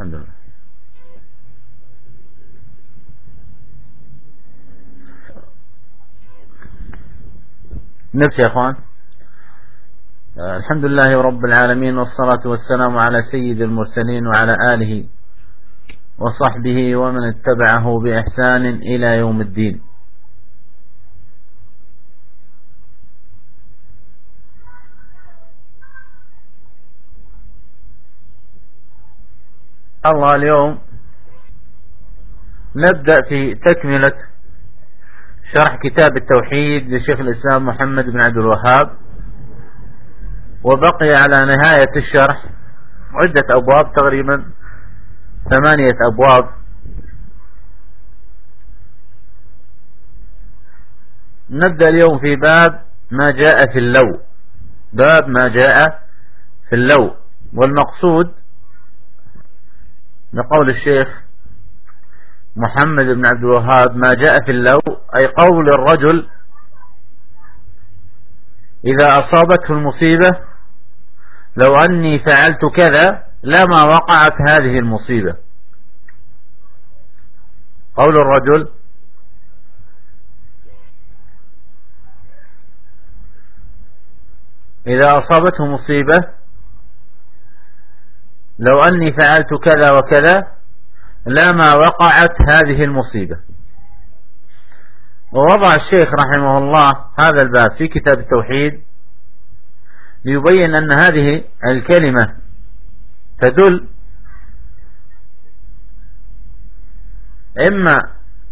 الحمد لله. نفسي يا اخوان. الحمد لله رب العالمين، والصلاة والسلام على سيد المرسلين وعلى آله وصحبه ومن اتبعه بإحسان إلى يوم الدين. الله اليوم نبدأ في تكملة شرح كتاب التوحيد لشيخ الإسلام محمد بن عبد الوهاب، وبقي على نهاية الشرح عدة أبواب، تقريبا 8 أبواب. نبدأ اليوم في باب ما جاء في اللو، باب ما جاء في اللو. والمقصود بقول الشيخ محمد بن عبد الوهاب ما جاء في اللو، أي قول الرجل إذا أصابته المصيبة لو أني فعلت كذا لما وقعت هذه المصيبة. قول الرجل إذا أصابته مصيبة لو أني فعلت كذا وكذا لما وقعت هذه المصيبة. ووضع الشيخ رحمه الله هذا الباب في كتاب التوحيد ليبين أن هذه الكلمة تدل إما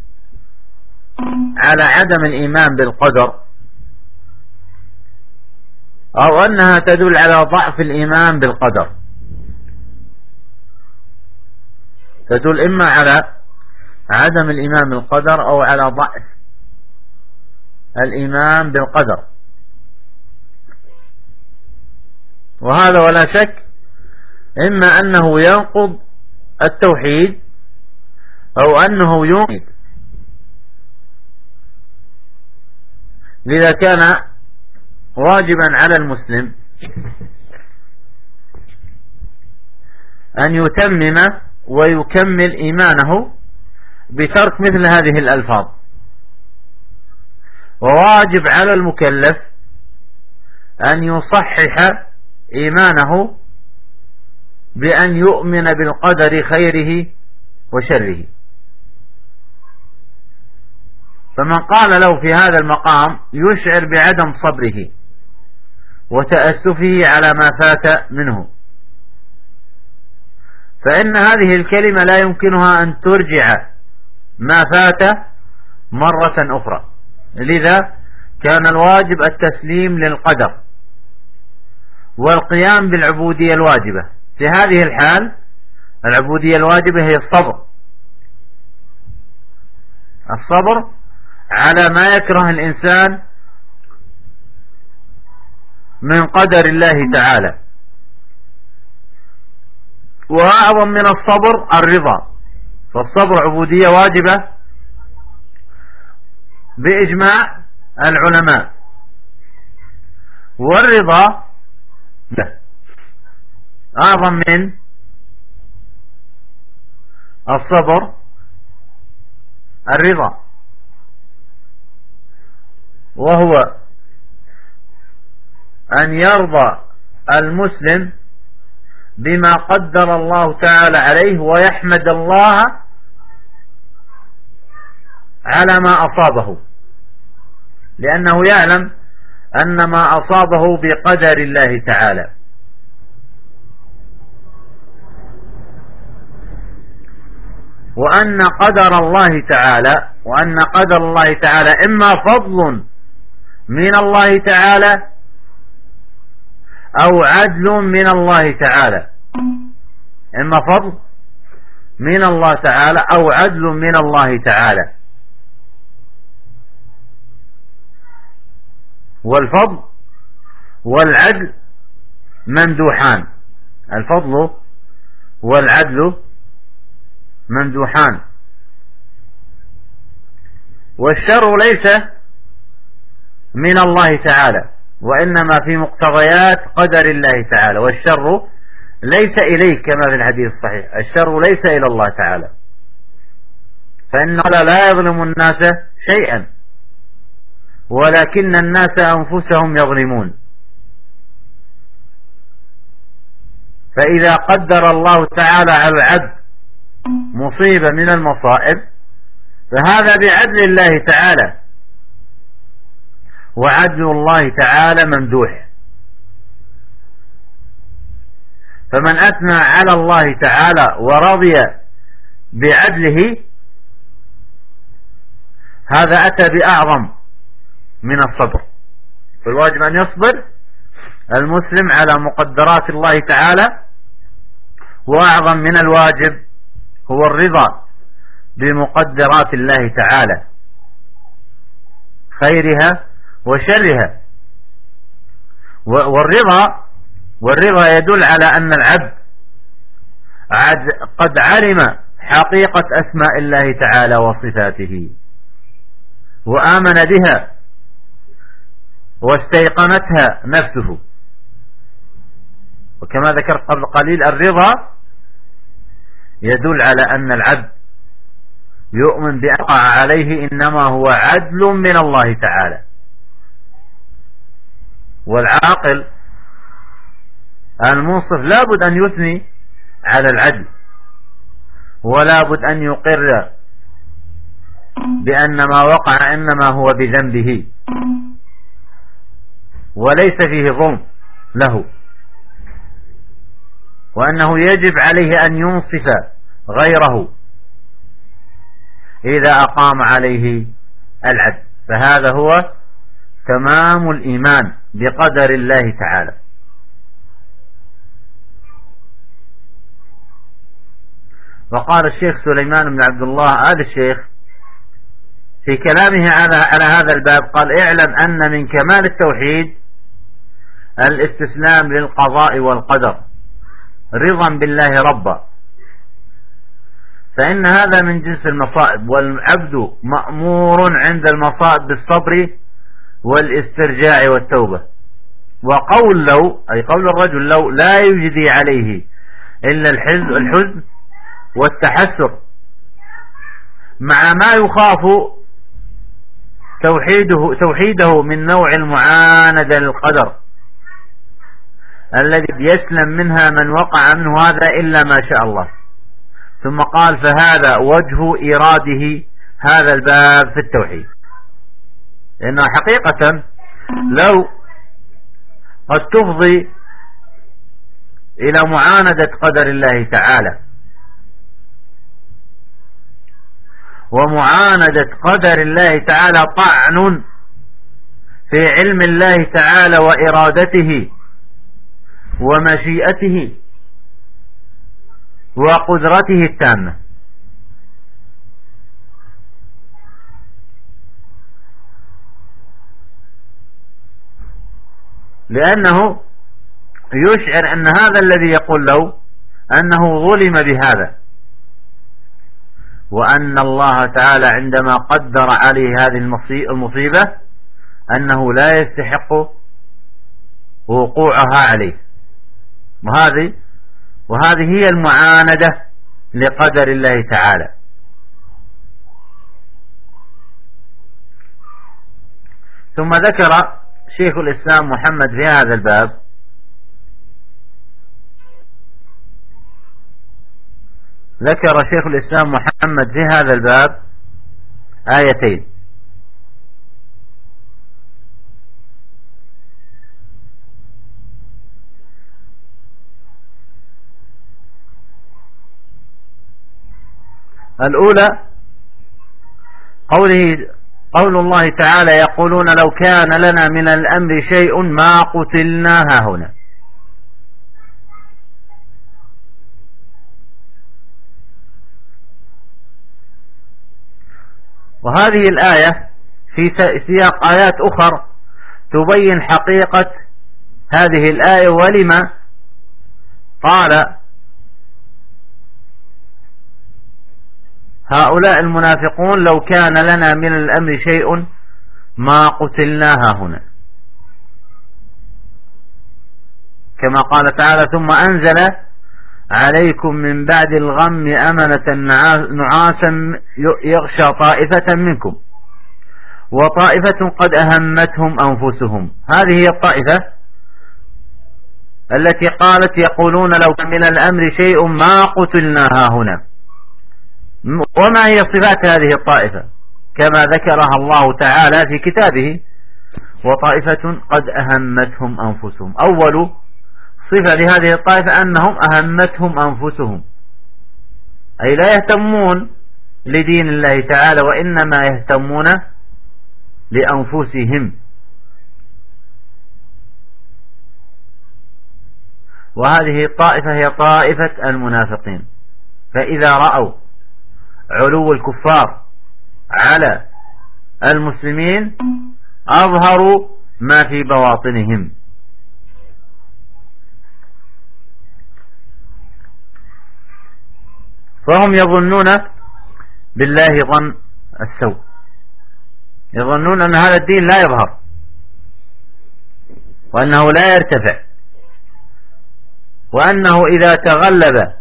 على عدم الإيمان بالقدر، أو أنها تدل على ضعف الإيمان بالقدر. تدل إما على عدم الإيمان بالقدر أو على ضعف الإيمان بالقدر. وهذا ولا شك إما أنه ينقض التوحيد أو أنه ينقض. لذا كان واجبا على المسلم أن يتمم ويكمل إيمانه بترك مثل هذه الألفاظ. وواجب على المكلف أن يصحح إيمانه بأن يؤمن بالقدر خيره وشره. فمن قال له في هذا المقام يشعر بعدم صبره وتأسفه على ما فات منه، فإن هذه الكلمة لا يمكنها أن ترجع ما فات مرة أخرى. لذا كان الواجب التسليم للقدر والقيام بالعبودية الواجبة. في هذه الحال العبودية الواجبة هي الصبر، الصبر على ما يكره الإنسان من قدر الله تعالى. وأعظم من الصبر الرضا، فالصبر عبودية واجبة بإجماع العلماء، والرضا أعظم من الصبر الرضا، وهو أن يرضى المسلم بما قدر الله تعالى عليه ويحمد الله على ما أصابه، لأنه يعلم أن ما أصابه بقدر الله تعالى. وأن قدر الله تعالى إما فضل من الله تعالى أو عدل من الله تعالى، إما فضل من الله تعالى أو عدل من الله تعالى. والفضل والعدل ممدوحان، الفضل والعدل ممدوحان. والشر ليس من الله تعالى، وإنما في مقتضيات قدر الله تعالى، والشر ليس إليك كما في الحديث الصحيح، الشر ليس إلى الله تعالى، فإن الله لا يظلم الناس شيئا ولكن الناس أنفسهم يظلمون. فإذا قدر الله تعالى على العبد مصيبة من المصائب فهذا بعدل الله تعالى، وعدل الله تعالى ممدوح. فمن أثنى على الله تعالى ورضي بعدله هذا أتى بأعظم من الصبر. فالواجب أن يصبر المسلم على مقدرات الله تعالى، وأعظم من الواجب هو الرضا بمقدرات الله تعالى خيرها وشرها. والرضا يدل على أن العبد قد علم حقيقة أسماء الله تعالى وصفاته وآمن بها واستيقنتها نفسه. وكما ذكر قبل قليل الرضا يدل على أن العبد يؤمن بأن وقع عليه إنما هو عدل من الله تعالى. والعاقل المنصف لابد أن يثني على العدل، ولابد أن يقر بأن ما وقع إنما هو بذنبه وليس فيه ظلم له، وأنه يجب عليه أن ينصف غيره إذا أقام عليه العدل. فهذا هو تمام الإيمان بقدر الله تعالى. وقال الشيخ سليمان بن عبد الله آل الشيخ في كلامه على هذا الباب قال: اعلم أن من كمال التوحيد الاستسلام للقضاء والقدر رضا بالله ربا، فإن هذا من جنس المصائب، والعبد مأمور عند المصائب بالصبر والاسترجاع والتوبة. وقول لو أي قول الرجل لو لا يجدي عليه إلا الحزن والتحسر مع ما يخاف توحيده من نوع المعاندة للقدر الذي يسلم منها من وقع منه هذا إلا ما شاء الله. ثم قال: فهذا وجه إراده هذا الباب في التوحيد، لأنه حقيقة لو قد تفضي إلى معاندة قدر الله تعالى، ومعاندة قدر الله تعالى طعن في علم الله تعالى وإرادته ومشيئته وقدرته التامة. لأنه يشعر أن هذا الذي يقول له أنه ظلم بهذا، وأن الله تعالى عندما قدر عليه هذه المصيبة أنه لا يستحق وقوعها عليه. وهذه هي المعاندة لقدر الله تعالى. ثم ذكر شيخ الإسلام محمد في هذا الباب شيخ الإسلام محمد في هذا الباب آيتين: الأولى قول الله تعالى: يقولون لو كان لنا من الأمر شيء ما قتلنا هاهنا. وهذه الآية في سياق آيات أخر تبين حقيقة هذه الآية ولما قال هؤلاء المنافقون: لو كان لنا من الأمر شيء ما قتلناها هنا، كما قال تعالى: ثم أنزل عليكم من بعد الغم أمنة نعاسا يغشى طائفة منكم وطائفة قد أهمتهم أنفسهم. هذه هي الطائفة التي قالت يقولون لو كان من الأمر شيء ما قتلنا هاهنا. وما هي صفات هذه الطائفة كما ذكرها الله تعالى في كتابه؟ وطائفة قد أهمتهم أنفسهم. أول صفة لهذه الطائفة أنهم أهمتهم أنفسهم، أي لا يهتمون لدين الله تعالى وإنما يهتمون لأنفسهم. وهذه الطائفة هي طائفة المنافقين، فإذا رأوا علو الكفار على المسلمين أظهروا ما في بواطنهم. فهم يظنون بالله ظن السوء، يظنون أن هذا الدين لا يظهر وأنه لا يرتفع، وأنه إذا تغلب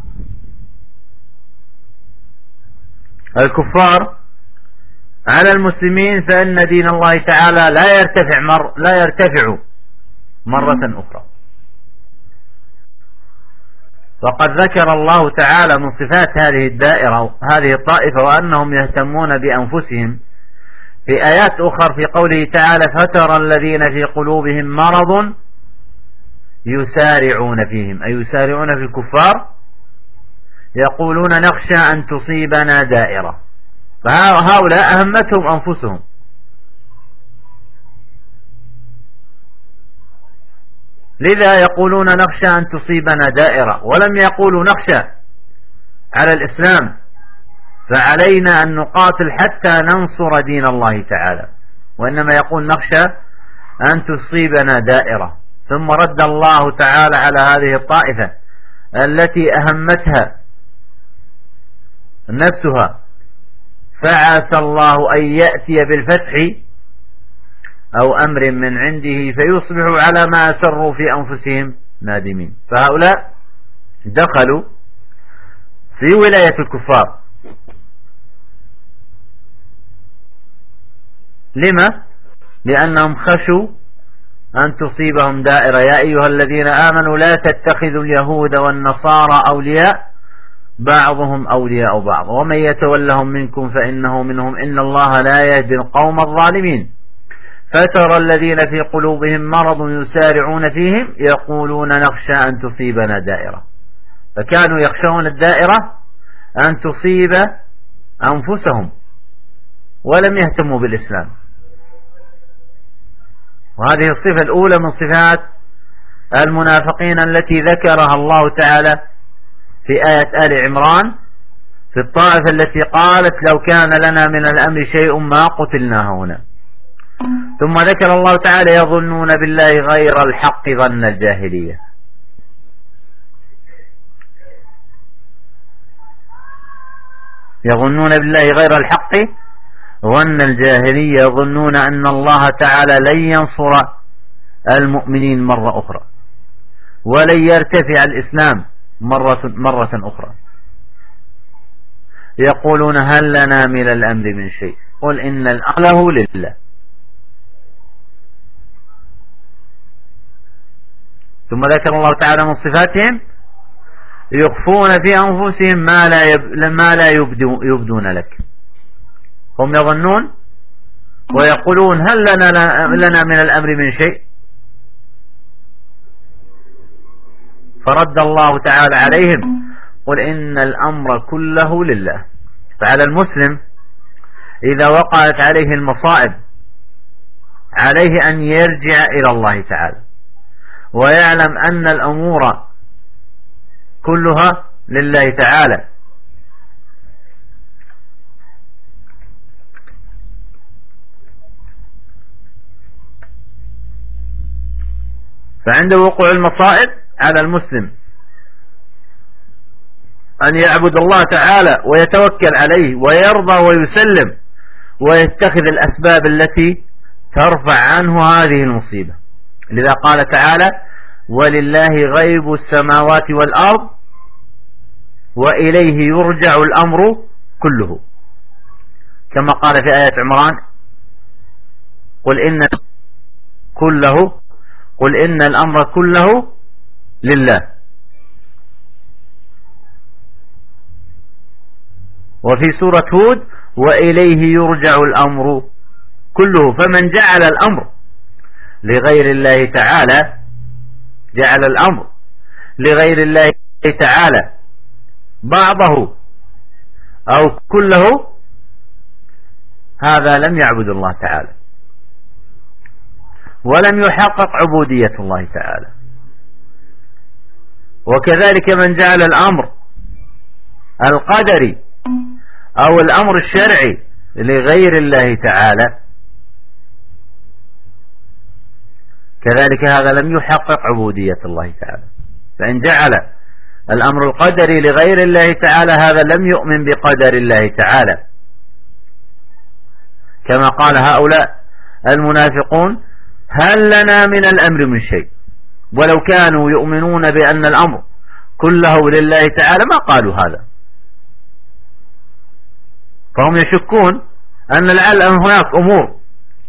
الكفار على المسلمين فإن دين الله تعالى لا يرتفع مرة أخرى. وقد ذكر الله تعالى من صفات هذه الدائرة هذه الطائفة وأنهم يهتمون بأنفسهم في آيات أخرى في قوله تعالى فترى الذين في قلوبهم مرض يسارعون فيهم، أي يسارعون في الكفار، يقولون نخشى أن تصيبنا دائرة. فهؤلاء أهمتهم أنفسهم. لذا يقولون نخشى أن تصيبنا دائرة، ولم يقولوا نخشى على الإسلام، فعلينا أن نقاتل حتى ننصر دين الله تعالى، وإنما يقول نخشى أن تصيبنا دائرة. ثم رد الله تعالى على هذه الطائفة التي أهمتها نفسها فعسى الله أن يأتي بالفتح أو أمر من عنده فيصبحوا على ما أسروا في أنفسهم نادمين. فهؤلاء دخلوا في ولاية الكفار. لما؟ لأنهم خشوا أن تصيبهم دائرة. يا أيها الذين آمنوا لا تتخذوا اليهود والنصارى أولياء بعضهم أولياء بعض ومن يتولهم منكم فإنه منهم إن الله لا يهدي القوم الظالمين. فترى الذين في قلوبهم مرض يسارعون فيهم يقولون نخشى أن تصيبنا دائرة. فكانوا يخشون الدائرة أن تصيب أنفسهم ولم يهتموا بالإسلام. وهذه الصفة الأولى من صفات المنافقين التي ذكرها الله تعالى في آية آل عمران في الطائفة التي قالت لو كان لنا من الأمر شيء ما قتلنا هنا. ثم ذكر الله تعالى يظنون بالله غير الحق ظن الجاهلية. يظنون بالله غير الحق ظن الجاهلية، يظنون أن الله تعالى لن ينصر المؤمنين مرة أخرى ولن يرتفع الإسلام مرة أخرى. يقولون هل لنا من الأمر من شيء قل إن الأمر لله. ثم ذكر الله تعالى من صفاتهم يخفون في أنفسهم ما لا يبدون لك. هم يظنون ويقولون هل لنا من الأمر من شيء. فرد الله تعالى عليهم قل إن الأمر كله لله. فعلى المسلم إذا وقعت عليه المصائب عليه أن يرجع إلى الله تعالى ويعلم أن الأمور كلها لله تعالى. فعند وقوع المصائب على المسلم أن يعبد الله تعالى ويتوكل عليه ويرضى ويسلم ويتخذ الأسباب التي ترفع عنه هذه المصيبة. لذا قال تعالى ولله غيب السماوات والأرض وإليه يرجع الأمر كله، كما قال في آية عمران قل إن الأمر كله لله. وفي سورة هود وإليه يرجع الأمر كله. فمن جعل الأمر لغير الله تعالى، جعل الأمر لغير الله تعالى بعضه أو كله، هذا لم يعبد الله تعالى ولم يحقق عبودية الله تعالى. وكذلك من جعل الأمر القدري أو الأمر الشرعي لغير الله تعالى، كذلك هذا لم يحقق عبودية الله تعالى. فإن جعل الأمر القدري لغير الله تعالى هذا لم يؤمن بقدر الله تعالى، كما قال هؤلاء المنافقون هل لنا من الأمر من شيء. ولو كانوا يؤمنون بأن الأمر كله لله تعالى ما قالوا هذا، فهم يشكون أن لعل هناك أمور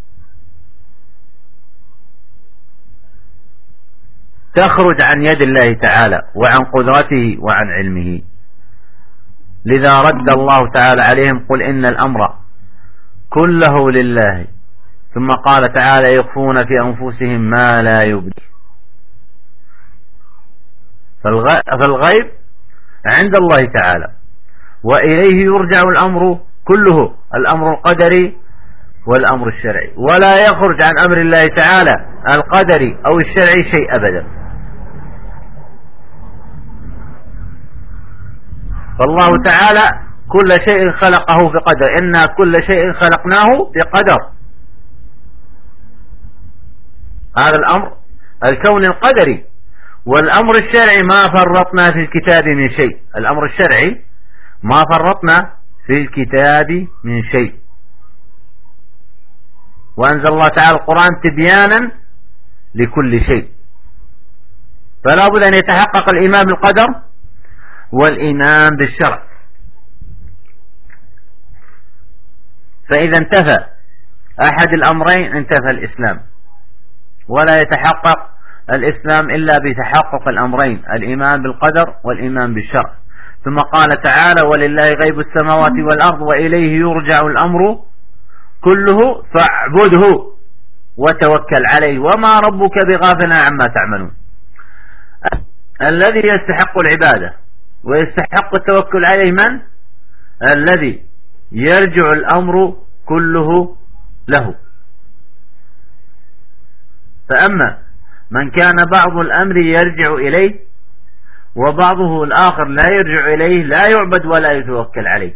تخرج عن يد الله تعالى وعن قدرته وعن علمه. لذا رد الله تعالى عليهم قل إن الأمر كله لله، ثم قال تعالى يخفون في أنفسهم ما لا يبدي. فالغيب عند الله تعالى، وإليه يرجع الأمر كله، الأمر القدري والأمر الشرعي، ولا يخرج عن أمر الله تعالى القدري أو الشرعي شيء أبدا. فالله تعالى كل شيء خلقه بقدر، إنا كل شيء خلقناه بقدر. هذا الأمر الكون القدري. والأمر الشرعي ما فرطنا في الكتاب من شيء، الأمر الشرعي ما فرطنا في الكتاب من شيء. وأنزل الله تعالى القرآن تبيانا لكل شيء. فلا بد أن يتحقق الإيمان بالقدر والإيمان بالشرع. فإذا انتفى أحد الأمرين انتفى الإسلام، ولا يتحقق الإسلام إلا بتحقق الأمرين، الإيمان بالقدر والإيمان بالشرع. ثم قال تعالى ولله غيب السماوات والأرض وإليه يرجع الأمر كله فاعبده وتوكل عليه وما ربك بغافل عما تعملون. الذي يستحق العبادة ويستحق التوكل عليه من؟ الذي يرجع الأمر كله له. فأما من كان بعض الأمر يرجع إليه وبعضه الآخر لا يرجع إليه لا يعبد ولا يتوكل عليه.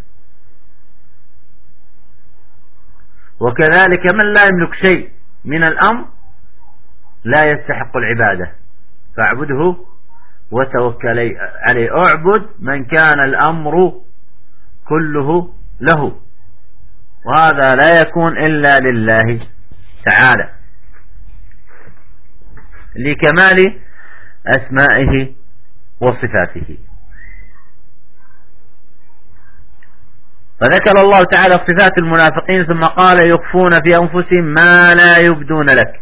وكذلك من لا يملك شيء من الأمر لا يستحق العبادة فاعبده وتوكل عليه. اعبد من كان الأمر كله له، وهذا لا يكون إلا لله تعالى لكمال أسمائه وصفاته. فذكر الله تعالى صفات المنافقين ثم قال يخفون في أنفسهم ما لا يبدون لك.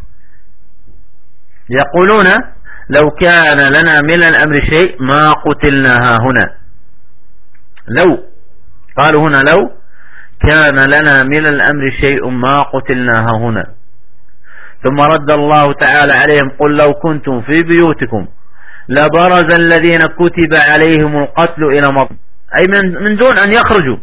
يقولون لو كان لنا من الأمر شيء ما قتلنا هنا. لو قالوا هنا لو كان لنا من الأمر شيء ما قتلنا هنا. ثم رد الله تعالى عليهم قل لو كنتم في بيوتكم لبرز الذين كتب عليهم القتل إلى مضجع، أي من دون أن يخرجوا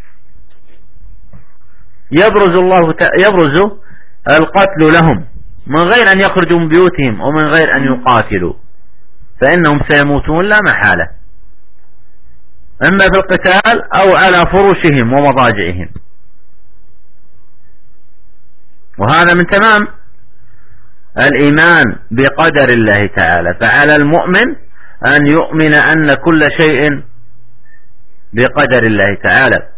يبرز القتل لهم من غير أن يخرجوا من بيوتهم ومن غير أن يقاتلوا، فإنهم سيموتون لا محالة إما في القتال أو على فرشهم ومضاجعهم. وهذا من تمام الإيمان بقدر الله تعالى. فعلى المؤمن أن يؤمن أن كل شيء بقدر الله تعالى،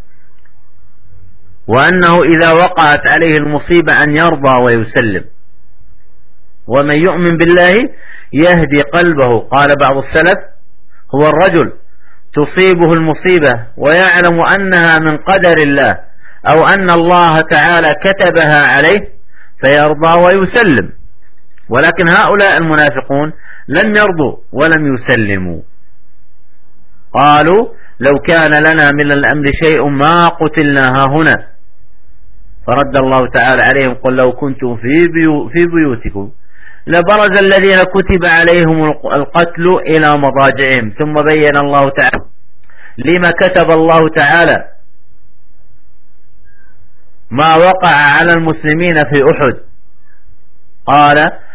وأنه إذا وقعت عليه المصيبة أن يرضى ويسلم. ومن يؤمن بالله يهدي قلبه. قال بعض السلف هو الرجل تصيبه المصيبة ويعلم أنها من قدر الله أو أن الله تعالى كتبها عليه فيرضى ويسلم. ولكن هؤلاء المنافقون لم يرضوا ولم يسلموا، قالوا لو كان لنا من الأمر شيء ما قتلنا هنا. فرد الله تعالى عليهم قل لو كنتم في بيوتكم لبرز الذين كتب عليهم القتل إلى مضاجعهم. ثم بين الله تعالى لما كتب الله تعالى ما وقع على المسلمين في أحد، قال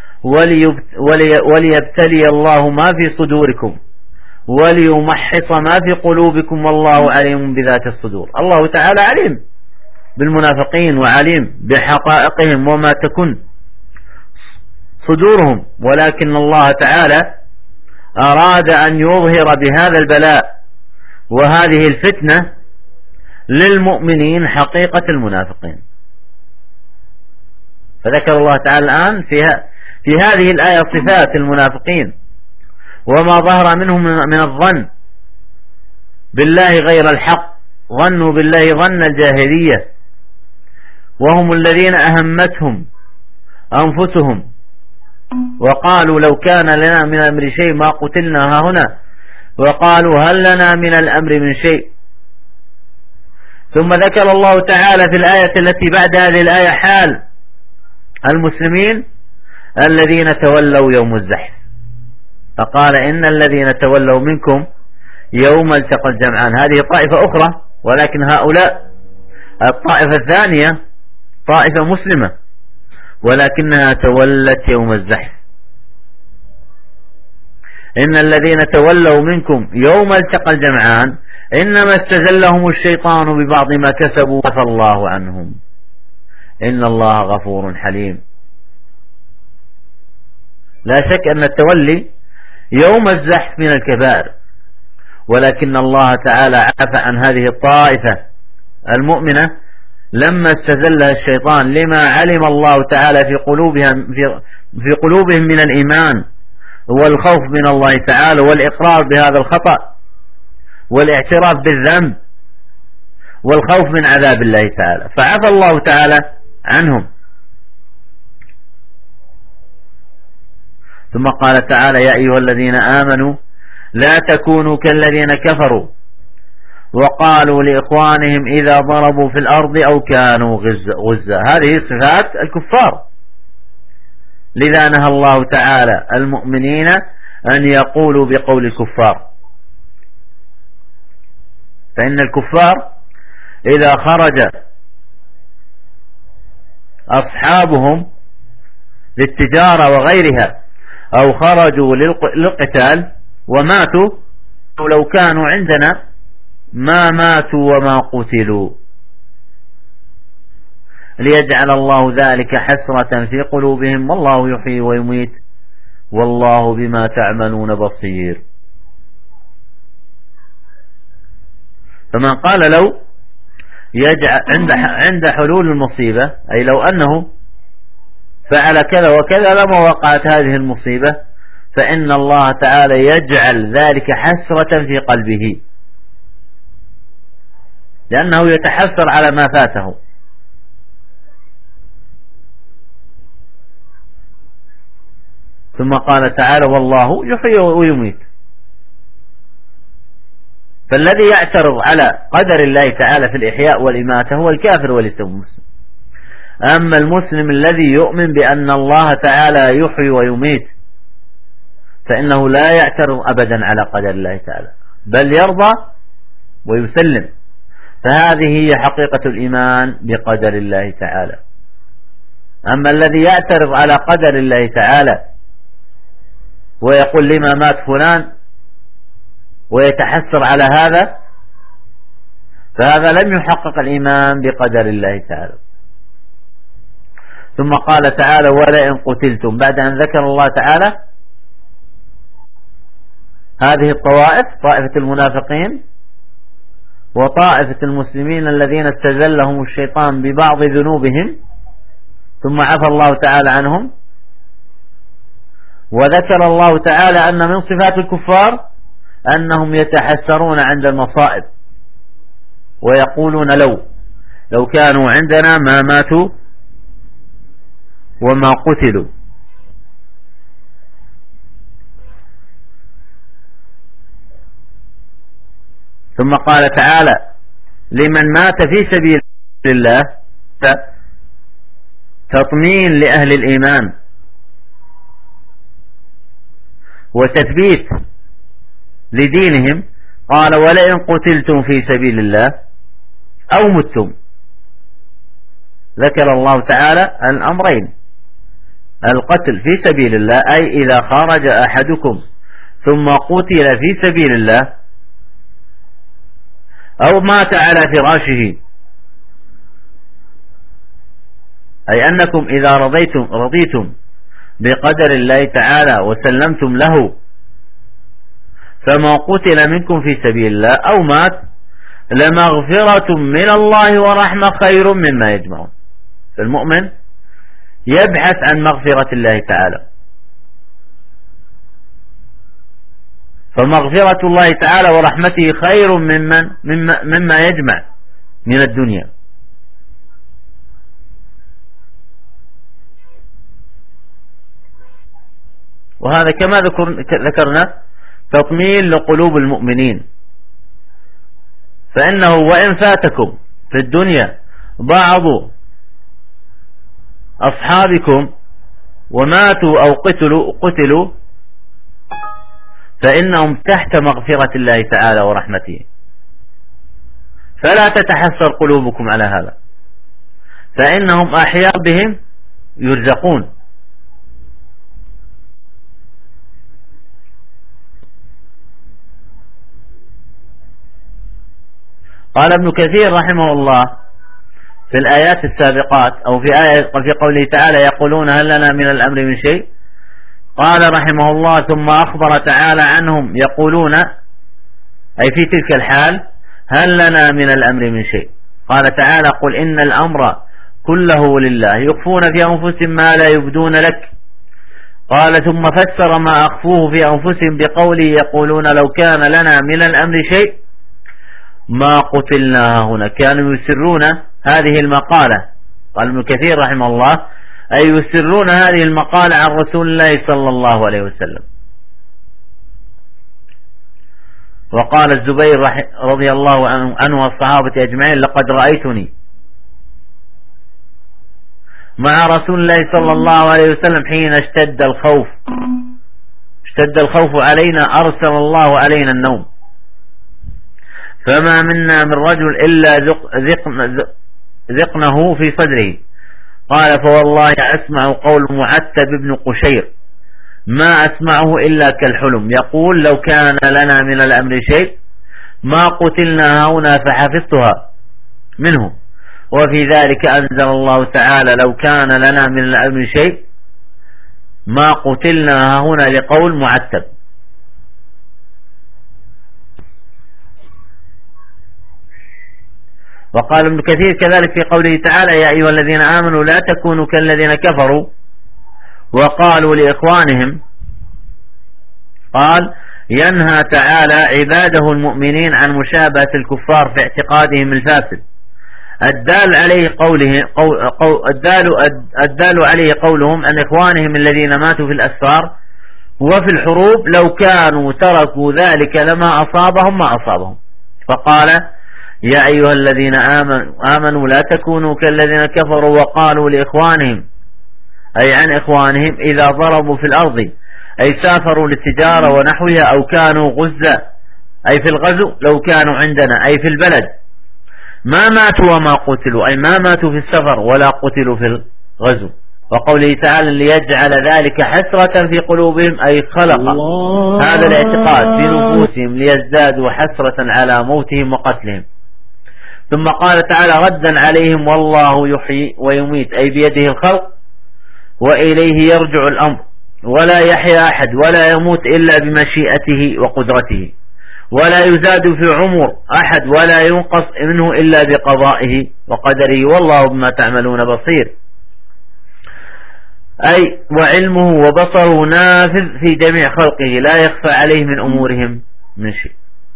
وليبتلي الله ما في صدوركم وليمحص ما في قلوبكم والله عليم بذات الصدور. الله تعالى عليم بالمنافقين وعليم بحقائقهم وما تكن صدورهم، ولكن الله تعالى أراد أن يظهر بهذا البلاء وهذه الفتنة للمؤمنين حقيقة المنافقين. فذكر الله تعالى الآن في هذه الآية صفات المنافقين وما ظهر منهم من الظن بالله غير الحق، ظنوا بالله ظن الجاهلية، وهم الذين أهمتهم أنفسهم وقالوا لو كان لنا من الأمر شيء ما قتلنا هنا، وقالوا هل لنا من الأمر من شيء. ثم ذكر الله تعالى في الآية التي بعد هذه الآية حال المسلمين الذين تولوا يوم الزحف، فقال إن الذين تولوا منكم يوم التقى الجمعان. هذه طائفة أخرى، ولكن هؤلاء الطائفة الثانية طائفة مسلمة ولكنها تولت يوم الزحف. إن الذين تولوا منكم يوم التقى الجمعان إنما استزلهم الشيطان ببعض ما كسبوا عفى الله عنهم إن الله غفور حليم. لا شك أن التولي يوم الزحف من الكبائر، ولكن الله تعالى عفى عن هذه الطائفة المؤمنة لما استزلها الشيطان لما علم الله تعالى في قلوبهم من الإيمان والخوف من الله تعالى والإقرار بهذا الخطأ والاعتراف بالذنب والخوف من عذاب الله تعالى، فعفى الله تعالى عنهم. ثم قال تعالى يا أيها الذين آمنوا لا تكونوا كالذين كفروا وقالوا لإخوانهم إذا ضربوا في الأرض أو كانوا غزا. هذه صفات الكفار، لذا نهى الله تعالى المؤمنين أن يقولوا بقول الكفار، فإن الكفار إذا خرج أصحابهم للتجارة وغيرها أو خرجوا للقتال وماتوا لو كانوا عندنا ما ماتوا وما قتلوا، ليجعل الله ذلك حسرة في قلوبهم والله يحيي ويميت والله بما تعملون بصير. فمن قال لو يجعل عند حلول المصيبة، أي لو أنه فعل كذا وكذا لما وقعت هذه المصيبة، فإن الله تعالى يجعل ذلك حسرة في قلبه لأنه يتحسر على ما فاته. ثم قال تعالى والله يحيي ويميت. فالذي يعترض على قدر الله تعالى في الإحياء والإماتة هو الكافر وليس المسلم. أما المسلم الذي يؤمن بأن الله تعالى يحيي ويميت فإنه لا يعترض أبدا على قدر الله تعالى بل يرضى ويسلم. فهذه هي حقيقة الإيمان بقدر الله تعالى. أما الذي يعترض على قدر الله تعالى ويقول لما مات فلان ويتحسر على هذا، فهذا لم يحقق الإيمان بقدر الله تعالى. ثم قال تعالى ولئن قتلتم، بعد أن ذكر الله تعالى هذه الطوائف، طائفة المنافقين وطائفة المسلمين الذين استزلهم الشيطان ببعض ذنوبهم ثم عفى الله تعالى عنهم، وذكر الله تعالى أن من صفات الكفار أنهم يتحسرون عند المصائب ويقولون لو كانوا عندنا ما ماتوا وما قتلوا. ثم قال تعالى لمن مات في سبيل الله تطمين لأهل الإيمان وتثبيت لدينهم. قال ولئن قتلتم في سبيل الله أو متم. ذكر الله تعالى الأمرين: القتل في سبيل الله أي إذا خرج أحدكم ثم قتل في سبيل الله أو مات على فراشه، أي أنكم إذا رضيتم بقدر الله تعالى وسلمتم له فما قتل منكم في سبيل الله أو مات لمغفرة من الله ورحمة خير مما يجمعون. فالمؤمن يبحث عن مغفرة الله تعالى، فمغفرة الله تعالى ورحمته خير مما يجمع من الدنيا. وهذا كما ذكرنا تطمين لقلوب المؤمنين، فإنه وإن فاتكم في الدنيا بعض أصحابكم وماتوا أو قتلوا فإنهم تحت مغفرة الله تعالى ورحمته، فلا تتحسر قلوبكم على هذا، فإنهم أحياء بهم يرزقون. قال ابن كثير رحمه الله في الآيات السابقات أو في قوله تعالى يقولون هل لنا من الأمر من شيء، قال رحمه الله ثم أخبر تعالى عنهم يقولون أي في تلك الحال هل لنا من الأمر من شيء. قال تعالى قل إن الأمر كله لله يخفون في أنفسهم ما لا يبدون لك. قال ثم فسر ما أخفوه في أنفسهم بقوله يقولون لو كان لنا من الأمر شيء ما قتلنا هنا. كانوا يسرون هذه المقالة. قال ابن كثير رحمه الله أي يسرون هذه المقالة عن رسول الله صلى الله عليه وسلم. وقال الزبير رضي الله عنه والصحابة أجمعين لقد رأيتني مع رسول الله صلى الله عليه وسلم حين اشتد الخوف علينا أرسل الله علينا النوم فما منا من رجل إلا ذقنه في صدره. قال فوالله أسمع قول معتب بن قشير ما أسمعه إلا كالحلم يقول لو كان لنا من الأمر شيء ما قتلنا هنا فحفظتها منه. وفي ذلك أنزل الله تعالى لو كان لنا من الأمر شيء ما قتلنا هنا لقول معتب. وقال ابن كثير كذلك في قوله تعالى يا أيها الذين آمنوا لا تكونوا كالذين كفروا وقالوا لإخوانهم. قال ينهى تعالى عباده المؤمنين عن مشابهة الكفار في اعتقادهم الفاسد الدال عليه قولهم عن إخوانهم الذين ماتوا في الأسفار وفي الحروب لو كانوا تركوا ذلك لما أصابهم ما أصابهم. فقال يا أيها الذين آمنوا لا تكونوا كالذين كفروا وقالوا لإخوانهم أي عن إخوانهم إذا ضربوا في الأرض أي سافروا للتجارة ونحوها أو كانوا غزة أي في الغزو لو كانوا عندنا أي في البلد ما ماتوا وما قتلوا أي ما ماتوا في السفر ولا قتلوا في الغزو. وقوله تعالى ليجعل ذلك حسرة في قلوبهم أي خلق هذا الاعتقاد في نفوسهم ليزدادوا حسرة على موتهم وقتلهم. ثم قال تعالى ردا عليهم والله يحيي ويميت أي بيده الخلق وإليه يرجع الأمر ولا يحيى أحد ولا يموت إلا بمشيئته وقدرته ولا يزاد في عمر أحد ولا ينقص منه إلا بقضائه وقدره والله بما تعملون بصير. أي وعلمه وبصره نافذ في جميع خلقه لا يخفى عليه من أمورهم من شيء.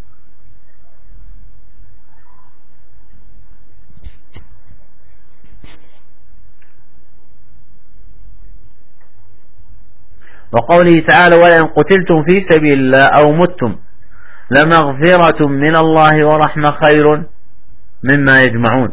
وقوله تعالى ولئن قتلتم في سبيل الله أو متم لمغفرة من الله ورحمة خير مما يجمعون.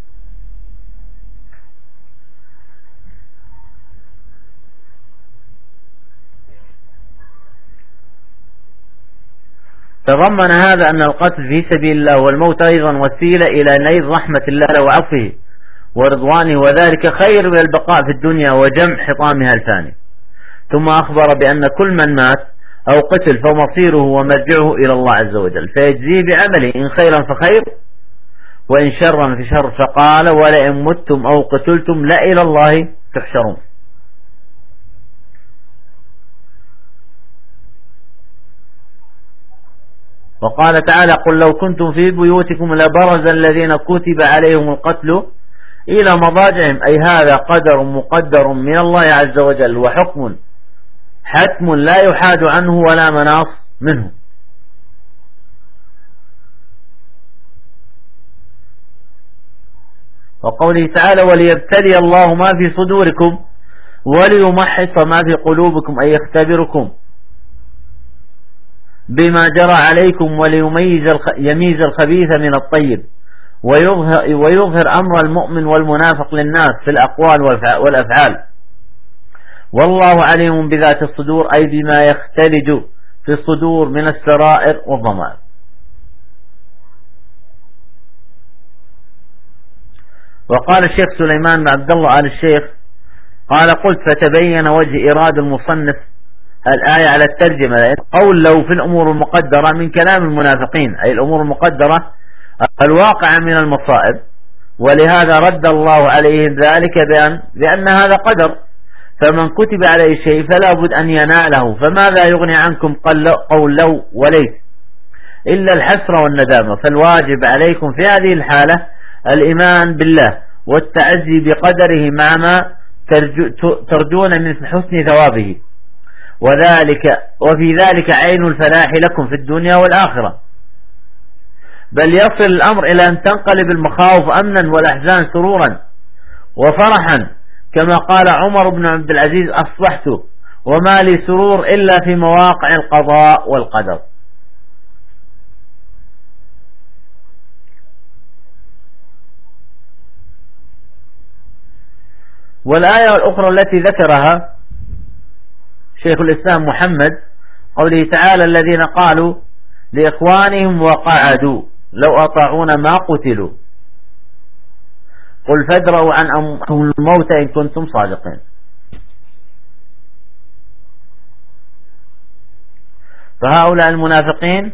تضمن هذا أن القتل في سبيل الله والموت أيضا وسيلة إلى نيل رحمة الله وعفوه ورضوانه، وذلك خير من البقاء في الدنيا وجمع حطامها الفاني. ثم أخبر بأن كل من مات أو قتل فمصيره ومرجعه إلى الله عز وجل فيجزيه بعمله، إن خيرا فخير وإن شرا فشر. فقال ولئن متم أو قتلتم لا إلى الله تحشرون. وقال تعالى قل لو كنتم في بيوتكم لبرز الذين كتب عليهم القتل إلى مضاجعهم، أي هذا قدر مقدر من الله عز وجل وحكم حتم لا يحاد عنه ولا مناص منه. وقوله تعالى وليبتلي الله ما في صدوركم وليمحص ما في قلوبكم، أي يختبركم بما جرى عليكم وليميز الخبيث من الطيب ويظهر أمر المؤمن والمنافق للناس في الأقوال والأفعال. والله عليم بذات الصدور، أي بما يختلج في الصدور من السرائر والضمائر. وقال الشيخ سليمان بن عبد الله آل الشيخ قال قلت فتبين وجه إراد المصنف الآية على الترجمة، قول لو في الأمور المقدرة من كلام المنافقين، أي الأمور المقدرة الواقعة من المصائب، ولهذا رد الله عليهم ذلك بأن هذا قدر، فمن كتب عليه شيء فلا بد أن يناله، فماذا يغني عنكم قول لو وليس إلا الحسرة والندامة. فالواجب عليكم في هذه الحالة الإيمان بالله والتعزي بقدره مع ما ترجون من حسن ثوابه، وفي ذلك عين الفلاح لكم في الدنيا والآخرة، بل يصل الأمر إلى أن تنقلب المخاوف أمنا والأحزان سرورا وفرحا، كما قال عمر بن عبد العزيز أصبحت وما لي سرور إلا في مواقع القضاء والقدر. والآية الأخرى التي ذكرها شيخ الإسلام محمد قوله تعالى الذين قالوا لإخوانهم وقعدوا لو أطاعونا ما قتلوا قل فادروا عن أنفسكم الموت إن كنتم صادقين. فهؤلاء المنافقين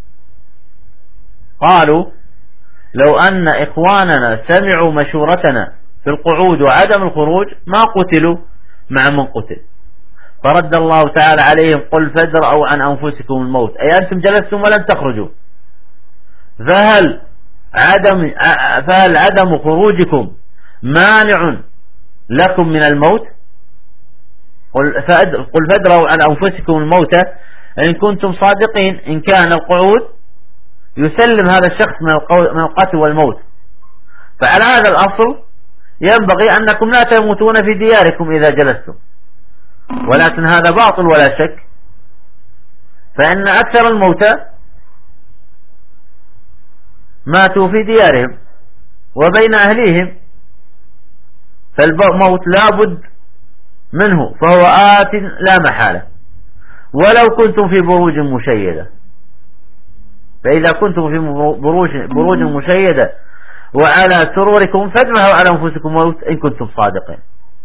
قالوا لو أن إخواننا سمعوا مشورتنا في القعود وعدم الخروج ما قتلوا مع من قتل. فرد الله تعالى عليهم قل فادروا عن أنفسكم الموت، أي أنتم جلستم ولم تخرجوا، فهل عدم خروجكم مانع لكم من الموت؟ قل فادروا عن أنفسكم الموت إن كنتم صادقين. إن كان القعود يسلم هذا الشخص من القتل والموت، فعلى هذا الأصل ينبغي أنكم لا تموتون في دياركم إذا جلستم، ولكن هذا باطل ولا شك، فإن أكثر الموتى ماتوا في ديارهم وبين أهليهم، فالموت لا بد منه فهو آت لا محالة، ولو كنتم في بروج مشيدة. فإذا كنتم في بروج مشيدة وعلى سروركم فادمعوا على أنفسكم موت إن كنتم صادقين.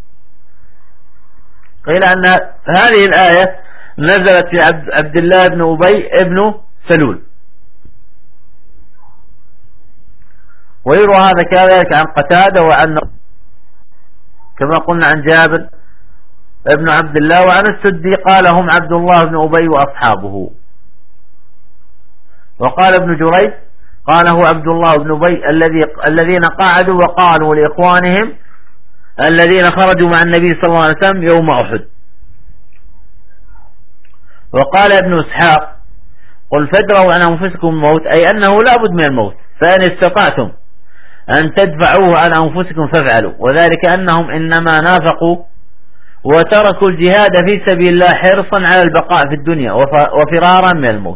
قيل أن هذه الآية نزلت في عبد الله بن أبي بن سلول، ويروى هذا كذلك عن قتادة وعن كما قلنا عن جابر ابن عبد الله وعن السدي قال هم عبد الله بن أبي وأصحابه. وقال ابن جريج قال هو عبد الله بن أبي الذين قعدوا وقالوا لإخوانهم الذين خرجوا مع النبي صلى الله عليه وسلم يوم أحد. وقال ابن إسحاق قل فادروا عن أنفسكم الموت، أي أنه لا بد من الموت، فإن استطعتم أن تدفعوه عن أنفسكم فافعلوا، وذلك أنهم إنما نافقوا وتركوا الجهاد في سبيل الله حرصا على البقاء في الدنيا وفرارا من الموت.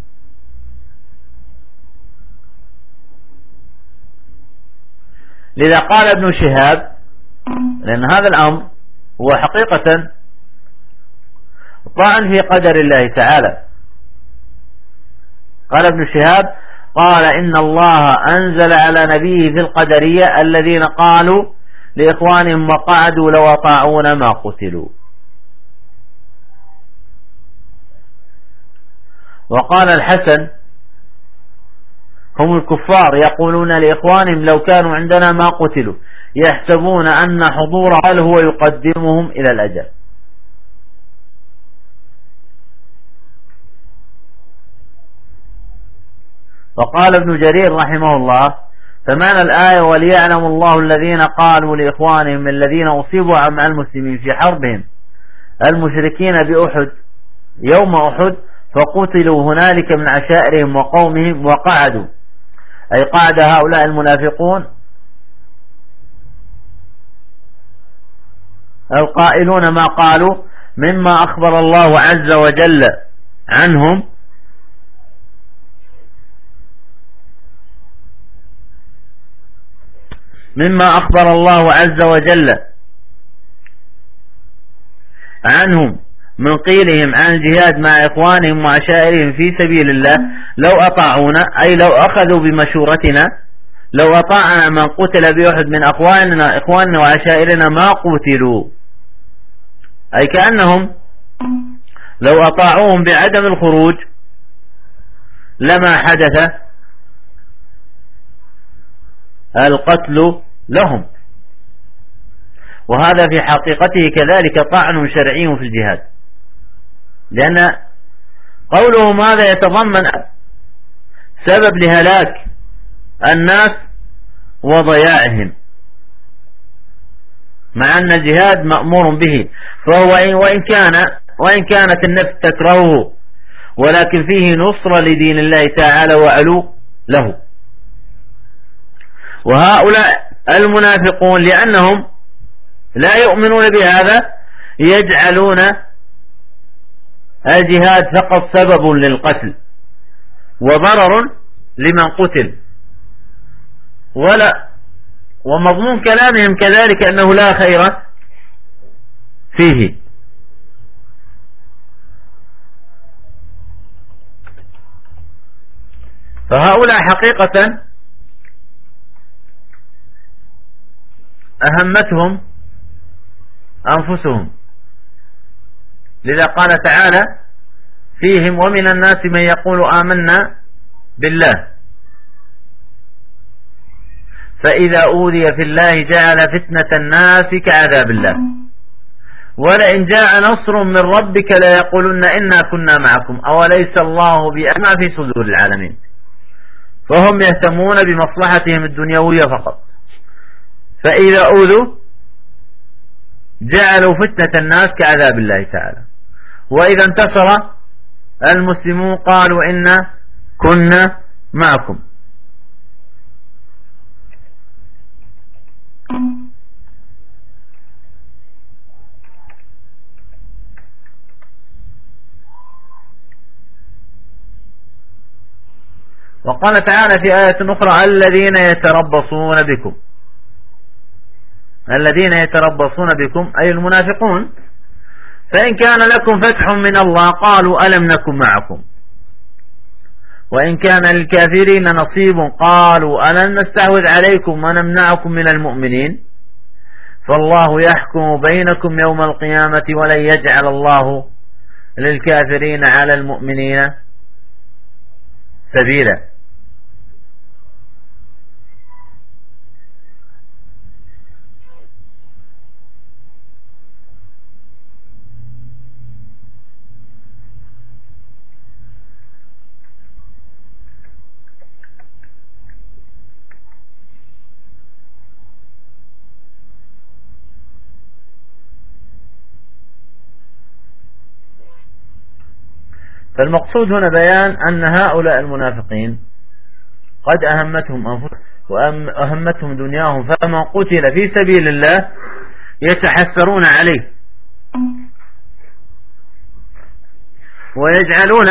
لذا قال ابن شهاب، لأن هذا الأمر هو حقيقة طعن في قدر الله تعالى. قال ابن شهاب قال إن الله أنزل على نبيه في القدرية الذين قالوا لإخوانهم وقعدوا لو أطاعون ما قتلوا. وقال الحسن هم الكفار يقولون لإخوانهم لو كانوا عندنا ما قتلوا، يحسبون أن حضور هل هو يقدمهم إلى الأجل. وقال ابن جرير رحمه الله فمعنى الآية وليعلم الله الذين قالوا لإخوانهم الذين أصيبوا مع المسلمين في حربهم المشركين بأحد يوم أحد فقتلوا هنالك من عشائرهم وقومهم وقعدوا، أي قعد هؤلاء المنافقون القائلون ما قالوا مما أخبر الله عز وجل عنهم مما أخبر الله عز وجل عنهم من قيلهم عن الجهاد مع إخوانهم وعشائرهم في سبيل الله لو أطاعونا، أي لو أخذوا بمشورتنا، لو أطاعنا من قتل بأحد من إخواننا وعشائرنا ما قتلوا، أي كأنهم لو أطاعوهم بعدم الخروج لما حدث القتل لهم. وهذا في حقيقته كذلك طعن شرعي في الجهاد، لأن قوله ماذا يتضمن سبب لهلاك الناس وضياعهم، مع أن الجهاد مأمور به، فهو وإن كانت النفس تكرهه ولكن فيه نصرة لدين الله تعالى وعلو له. وهؤلاء المنافقون لأنهم لا يؤمنون بهذا يجعلون الجهاد فقط سبب للقتل وضرر لمن قتل، ومضمون كلامهم كذلك أنه لا خير فيه. فهؤلاء حقيقة أهمتهم أنفسهم، لذا قال تعالى فيهم ومن الناس من يقول آمنا بالله فإذا أوذي في الله جعل فتنة الناس كعذاب الله ولئن جاء نصر من ربك ليقولن إنا كنا معكم أوليس الله بأعمى في صدور العالمين. فهم يهتمون بمصلحتهم الدنيوية فقط، فإذا أوذوا جعلوا فتنة الناس كعذاب الله تعالى، وإذا انتصر المسلمون قالوا إنا كنا معكم. وقال تعالى في آية أخرى الذين يتربصون بكم أي المنافقون، فإن كان لكم فتح من الله قالوا ألم نكن معكم، وإن كان للكافرين نصيب قالوا ألم نستحوذ عليكم ونمنعكم من المؤمنين، فالله يحكم بينكم يوم القيامة ولن يجعل الله للكافرين على المؤمنين سبيلا. فالمقصود هنا بيان أن هؤلاء المنافقين قد أهمتهم أنفسهم وأهمتهم دنياهم، فمن قتل في سبيل الله يتحسرون عليه ويجعلون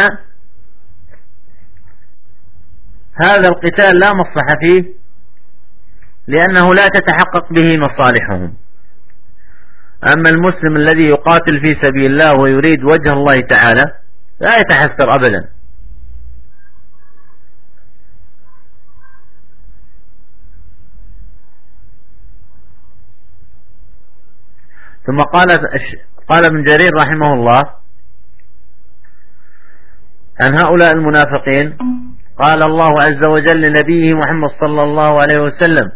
هذا القتال لا مصلحة فيه، لأنه لا تتحقق به مصالحهم. أما المسلم الذي يقاتل في سبيل الله ويريد وجه الله تعالى لا يتحسر أبدا. ثم قال ابن جرير رحمه الله عن هؤلاء المنافقين، قال الله عز وجل لنبيه محمد صلى الله عليه وسلم: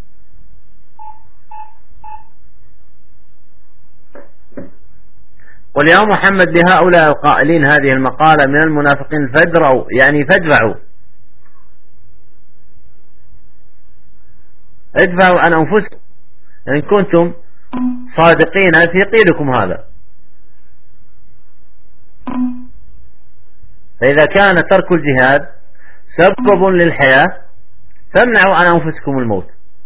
قل يا محمد لهؤلاء القائلين هذه المقالة من المنافقين فادروا، يعني فادفعوا، ادفعوا عن أنفسكم إن كنتم صادقين في قيلكم هذا. فإذا كان ترك الجهاد سبب للحياة فامنعوا عن أنفسكم الموت.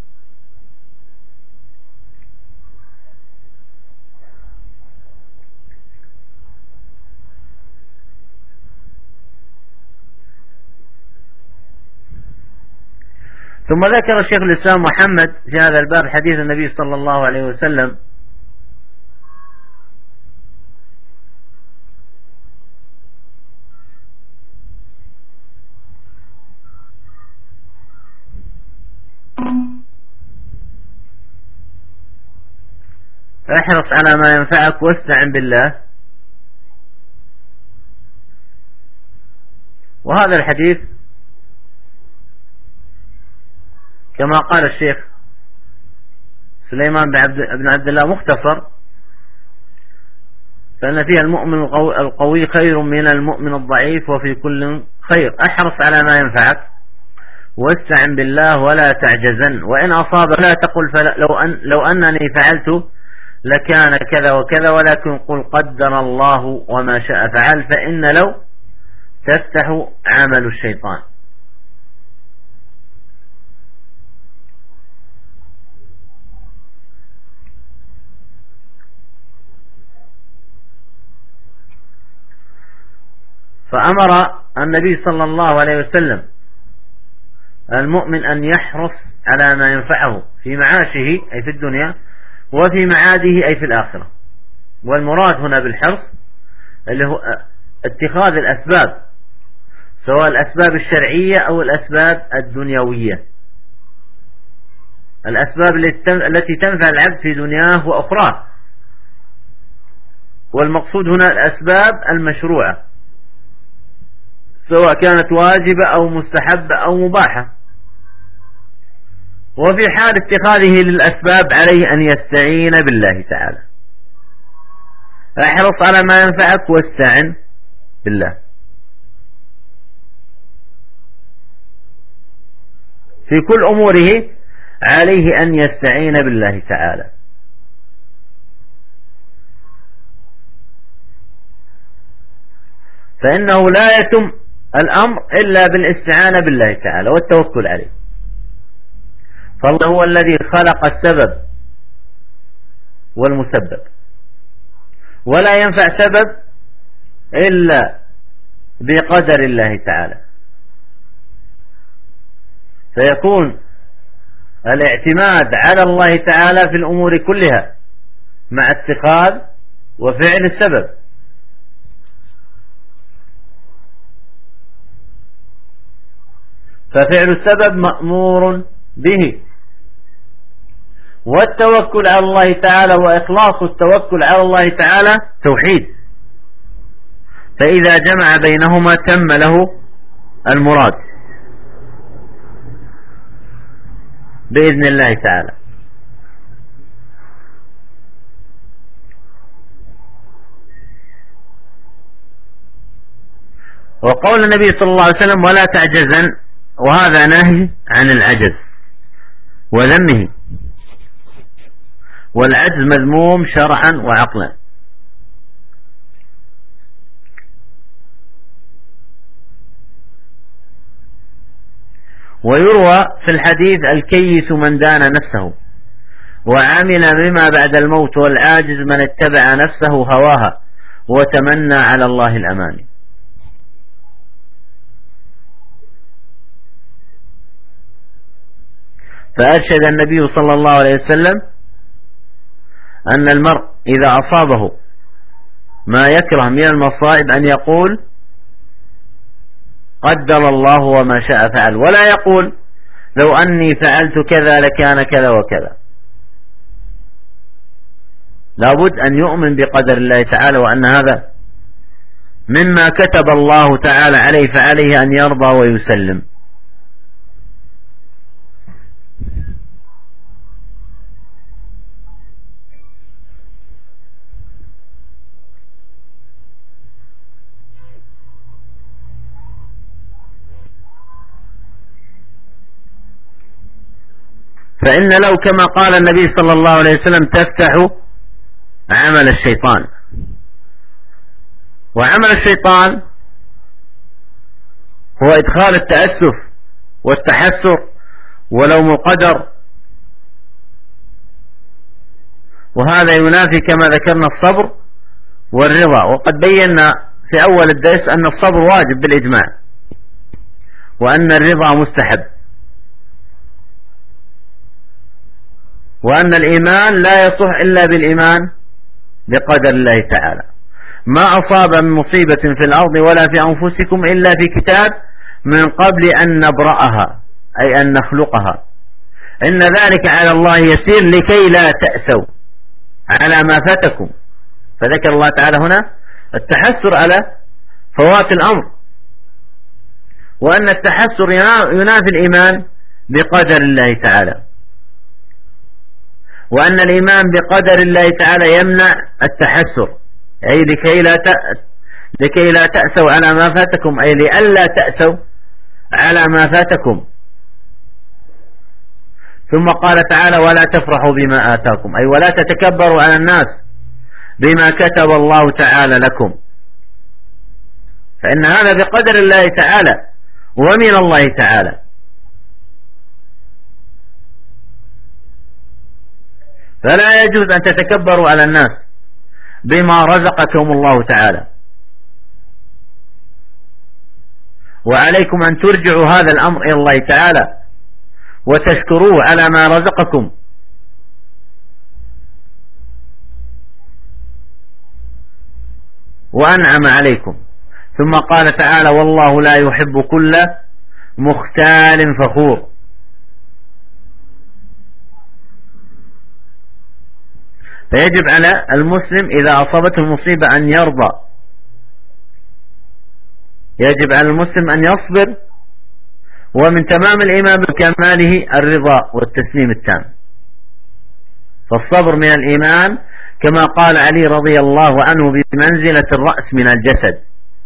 ثم ذكر الشيخ الإسلام محمد في هذا الباب حديث النبي صلى الله عليه وسلم: احرص على ما ينفعك واستعن بالله. وهذا الحديث كما قال الشيخ سليمان بن عبد الله مختصر، فإن فيها المؤمن القوي خير من المؤمن الضعيف وفي كل خير. احرص على ما ينفعك واستعن بالله ولا تعجزن، وإن أصابك لا تقل لو أنني فعلت لكان كذا وكذا، ولكن قل قدر الله وما شاء فعل، فإن لو تفتح عمل الشيطان. فأمر النبي صلى الله عليه وسلم المؤمن أن يحرص على ما ينفعه في معاشه أي في الدنيا وفي معاده أي في الآخرة. والمراد هنا بالحرص اللي هو اتخاذ الأسباب، سواء الأسباب الشرعية أو الأسباب الدنيوية، الأسباب التي تنفع العبد في دنياه وأخراه. والمقصود هنا الأسباب المشروعة، سواء كانت واجبة أو مستحبة أو مباحة. وفي حال اتخاذه للأسباب عليه أن يستعين بالله تعالى. احرص على ما ينفعك واستعن بالله. في كل أموره عليه أن يستعين بالله تعالى. فإنه لا يتم الأمر إلا بالاستعانة بالله تعالى والتوكل عليه. فالله هو الذي خلق السبب والمسبب، ولا ينفع سبب إلا بقدر الله تعالى. فيكون الاعتماد على الله تعالى في الأمور كلها مع اتخاذ وفعل السبب. ففعل السبب مأمور به، والتوكل على الله تعالى وإخلاص التوكل على الله تعالى توحيد. فإذا جمع بينهما تم له المراد بإذن الله تعالى. وقول النبي صلى الله عليه وسلم ولا تعجزن، وهذا نهي عن العجز وذمه، والعجز مذموم شرعا وعقلا. ويروى في الحديث: الكيس من دان نفسه وعمل بما بعد الموت، والعاجز من اتبع نفسه هواها وتمنى على الله الأماني. فأرشد النبي صلى الله عليه وسلم أن المرء إذا أصابه ما يكره من المصائب أن يقول: قدر الله وما شاء فعل، ولا يقول: لو أني فعلت كذا لكان كذا وكذا. لابد أن يؤمن بقدر الله تعالى، وأن هذا مما كتب الله تعالى عليه، فعليه أن يرضى ويسلم. فإن لو كما قال النبي صلى الله عليه وسلم تفتح عمل الشيطان. وعمل الشيطان هو إدخال التأسف والتحسر ولوم القدر، وهذا ينافي كما ذكرنا الصبر والرضا. وقد بينا في أول الدرس أن الصبر واجب بالإجماع، وأن الرضا مستحب، وأن الإيمان لا يصح إلا بالإيمان بقدر الله تعالى. ما أصاب من مصيبة في الأرض ولا في أنفسكم إلا في كتاب من قبل أن نبرأها، أي أن نخلقها. إن ذلك على الله يسير لكي لا تأسوا على ما فاتكم. فذكر الله تعالى هنا التحسر على فوات الأمر، وأن التحسر ينافي الإيمان بقدر الله تعالى، وأن الإيمان بقدر الله تعالى يمنع التحسر، أي لكي لا تأسوا على ما فاتكم، أي لئلا تأسوا على ما فاتكم. ثم قال تعالى: ولا تفرحوا بما آتاكم، أي ولا تتكبروا على الناس بما كتب الله تعالى لكم، فإن هذا بقدر الله تعالى ومن الله تعالى. فلا يجوز أن تتكبروا على الناس بما رزقكم الله تعالى، وعليكم أن ترجعوا هذا الأمر إلى الله تعالى وتشكروه على ما رزقكم. وأنعم عليكم. ثم قال تعالى: والله لا يحب كل مختال فخور. فيجب على المسلم إذا أصابته المصيبة أن يرضى، يجب على المسلم أن يصبر، ومن تمام الإيمان بكماله الرضا والتسليم التام. فالصبر من الإيمان كما قال علي رضي الله عنه: بمنزلة الرأس من الجسد.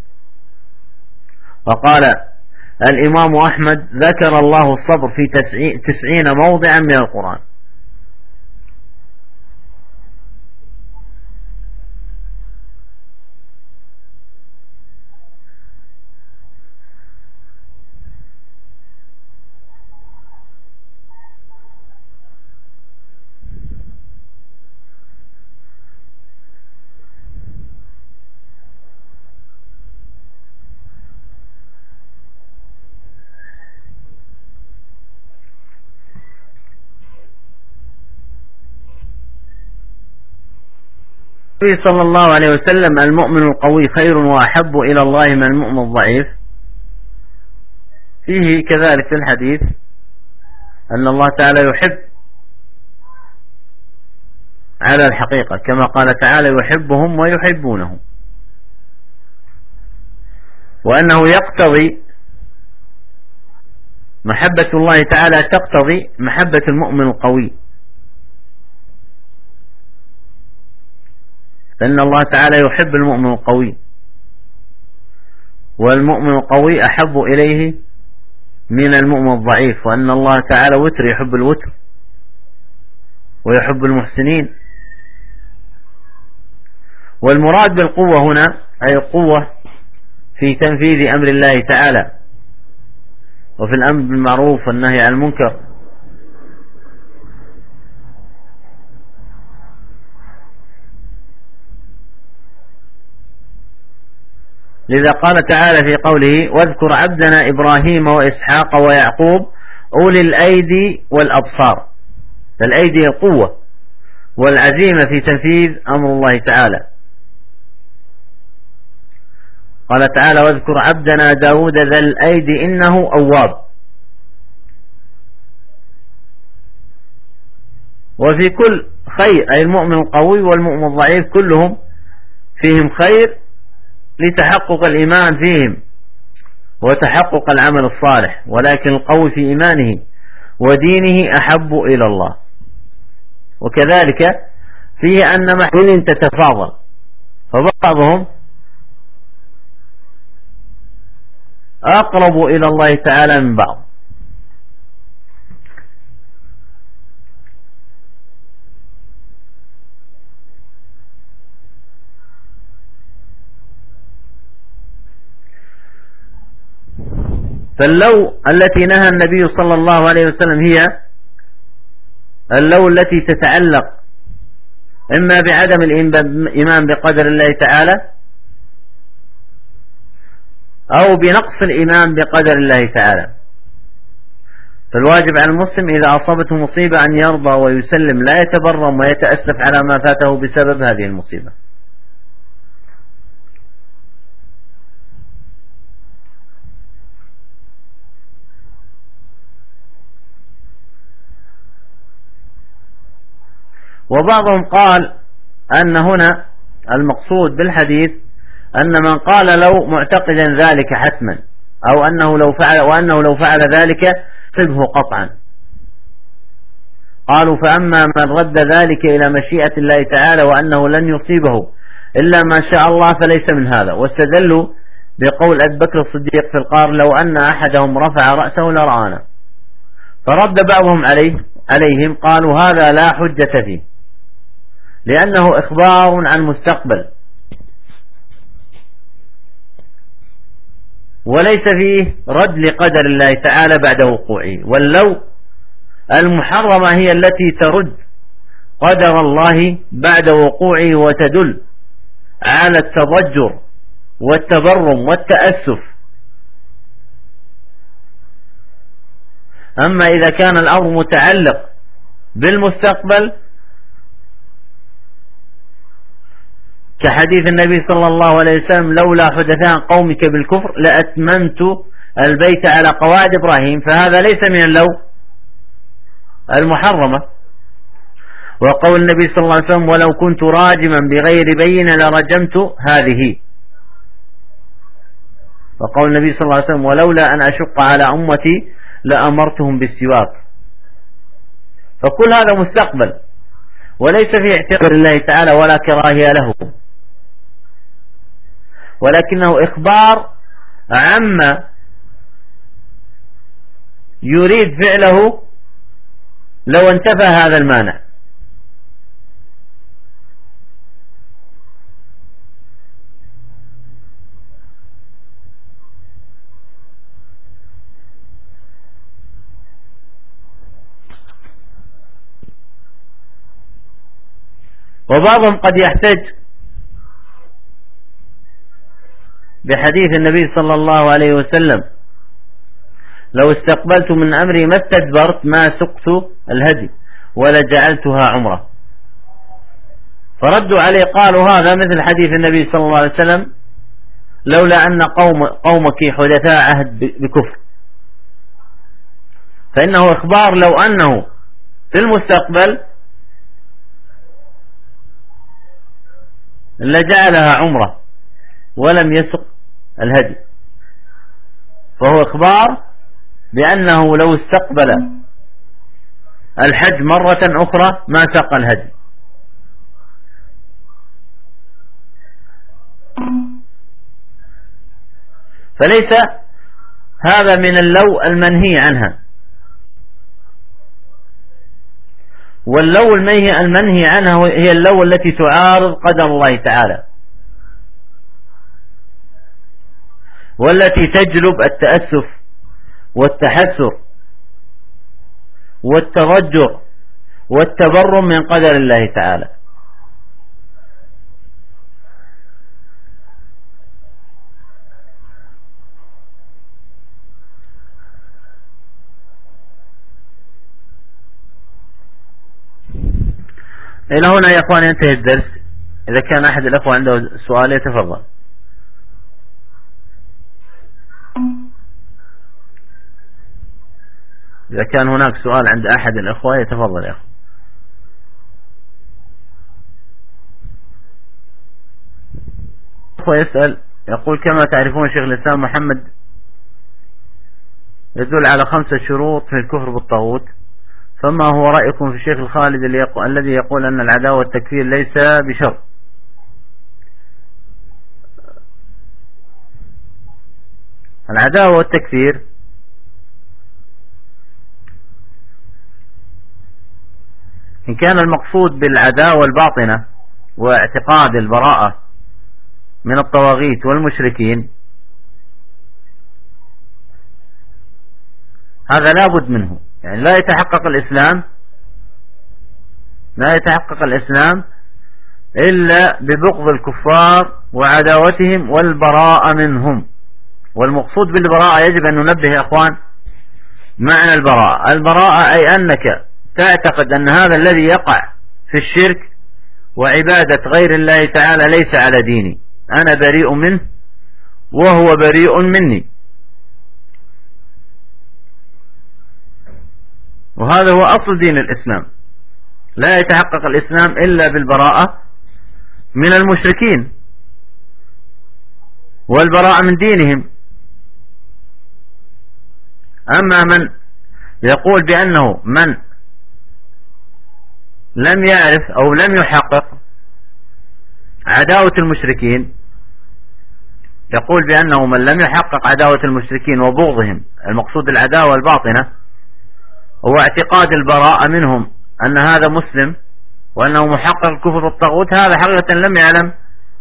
وقال الإمام أحمد: ذكر الله الصبر في 90 موضعا من القرآن. النبي صلى الله عليه وسلم: المؤمن القوي خير وأحب إلى الله من المؤمن الضعيف. فيه كذلك في الحديث أن الله تعالى يحب على الحقيقة، كما قال تعالى: يحبهم ويحبونه، وأنه يقتضي محبة الله تعالى تقتضي محبة المؤمن القوي، فإن الله تعالى يحب المؤمن القوي، والمؤمن القوي أحب إليه من المؤمن الضعيف، وأن الله تعالى وتر يحب الوتر ويحب المحسنين. والمراد بالقوة هنا أي القوة في تنفيذ أمر الله تعالى، وفي الأمر بالمعروف والنهي عن المنكر. لذا قال تعالى في قوله: واذكر عبدنا إبراهيم وإسحاق ويعقوب أولي الأيدي والأبصار. فالأيدي القوة والعزيمة في تنفيذ أمر الله تعالى. قال تعالى: واذكر عبدنا داود ذا الأيدي إنه أواب. وفي كل خير، أي المؤمن القوي والمؤمن الضعيف كلهم فيهم خير لتحقق الإيمان فيهم وتحقق العمل الصالح، ولكن القوي في إيمانه ودينه أحب إلى الله. وكذلك فيه أن محن تتفاضل، فبعضهم أقرب إلى الله تعالى من بعض. فاللو التي نهى النبي صلى الله عليه وسلم هي اللو التي تتعلق إما بعدم الإيمان بقدر الله تعالى أو بنقص الإيمان بقدر الله تعالى. فالواجب على المسلم إذا أصابته مصيبة أن يرضى ويسلم، لا يتبرم ويتأسف على ما فاته بسبب هذه المصيبة. وبعضهم قال أن هنا المقصود بالحديث أن من قال لو معتقدا ذلك حتما، أو أنه لو فعل ذلك صبه قطعا. قالوا: فأما من رد ذلك إلى مشيئة الله تعالى وأنه لن يصيبه إلا ما شاء الله فليس من هذا. واستدلوا بقول أبي بكر الصديق في القار: لو أن أحدهم رفع رأسه لرآنا. فرد بعضهم عليهم قالوا: هذا لا حجة فيه، لأنه إخبار عن مستقبل وليس فيه رد لقدر الله تعالى بعد وقوعه. واللو المحرمة هي التي ترد قدر الله بعد وقوعه وتدل على التضجر والتبرم والتأسف. أما إذا كان الأمر متعلق بالمستقبل كحديث النبي صلى الله عليه وسلم: لولا حدثان قومك بالكفر لأتممت البيت على قواعد إبراهيم، فهذا ليس من اللو المحرمة. وقول النبي صلى الله عليه وسلم: ولو كنت راجما بغير بين لرجمت هذه. وقول النبي صلى الله عليه وسلم: ولولا أن أشق على أمتي لأمرتهم بالسواك. فكل هذا مستقبل وليس في اعتقاد الله تعالى ولا كراهية له، ولكنه إخبار عما يريد فعله لو انتفى هذا المانع. وبعضهم قد يحتج بحديث النبي صلى الله عليه وسلم: لو استقبلت من أمري ما استدبرت ما سقت الهدي ولا جعلتها عمرة. فردوا عليه قالوا: هذا مثل حديث النبي صلى الله عليه وسلم: لولا أن قومك حدثاء عهد بكفر. فإنه إخبار لو أنه في المستقبل لجعلها عمرة ولم يسق الهدي، فهو إخبار بأنه لو استقبل الحج مرة أخرى ما سق الهدي. فليس هذا من اللو المنهي عنها. واللو المنهي عنها هي اللو التي تعارض قدر الله تعالى والتي تجلب التأسف والتحسر والتضجر والتبرم من قدر الله تعالى. إلى هنا يا أخوان ينتهي الدرس. إذا كان أحد الأخوة عنده سؤال يتفضل. إذا كان هناك سؤال عند أحد الأخوة يتفضل يا أخوة. أخوة يسأل يقول: كما تعرفون شيخ الإسلام محمد يدل على 5 شروط في الكفر بالطاغوت، فما هو رأيكم في الشيخ الخالد الذي يقول أن العداوة والتكفير ليس بشرط؟ العداوة والتكفير إن كان المقصود بالعداوة الباطنة واعتقاد البراءة من الطواغيت والمشركين، هذا لا بد منه. يعني لا يتحقق الإسلام إلا ببغض الكفار وعداوتهم والبراءة منهم. والمقصود بالبراءة يجب أن ننبه يا أخوان معنى البراءة أي أنك تعتقد أن هذا الذي يقع في الشرك وعبادة غير الله تعالى ليس على ديني، أنا بريء منه وهو بريء مني. وهذا هو أصل دين الإسلام. لا يتحقق الإسلام إلا بالبراءة من المشركين والبراءة من دينهم. أما من يقول بأنه من لم يعرف أو لم يحقق عداوة المشركين، يقول بأنه من لم يحقق عداوة المشركين وبغضهم، المقصود العداوة الباطنة هو اعتقاد البراءة منهم أن هذا مسلم وأنه محقق الكفر بالطاغوت، هذا حقيقة لم يعلم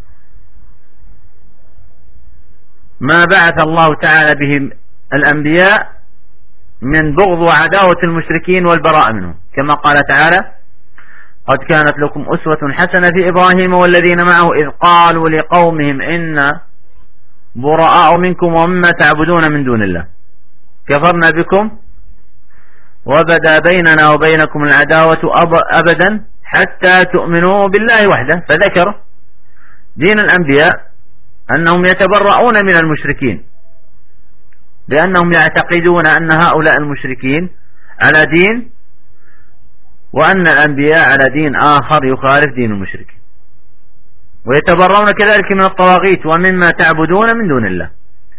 ما بعث الله تعالى به الأنبياء من بغض وعداوة المشركين والبراءة منهم، كما قال تعالى: قد كانت لكم أسوة حسنة في إبراهيم والذين معه إذ قالوا لقومهم إنا براء منكم ومما تعبدون من دون الله كفرنا بكم وبدا بيننا وبينكم العداوة أبدا حتى تؤمنوا بالله وحده. فذكر دين الأنبياء أنهم يتبرؤون من المشركين لأنهم يعتقدون أن هؤلاء المشركين على دين وأن الأنبياء على دين آخر يخالف دين المشركين، ويتبرؤون كذلك من الطواغيت ومما تعبدون من دون الله.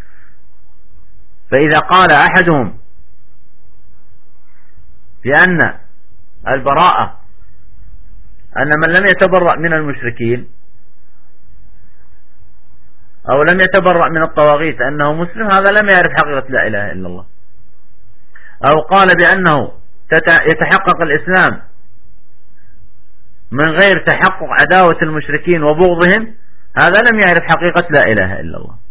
فإذا قال أحدهم بأن البراءة أن من لم يتبرأ من المشركين أو لم يتبرأ من الطواغيت أنه مسلم، هذا لم يعرف حقيقة لا إله إلا الله. أو قال بأنه يتحقق الإسلام من غير تحقق عداوة المشركين وبغضهم، هذا لم يعرف حقيقة لا إله إلا الله.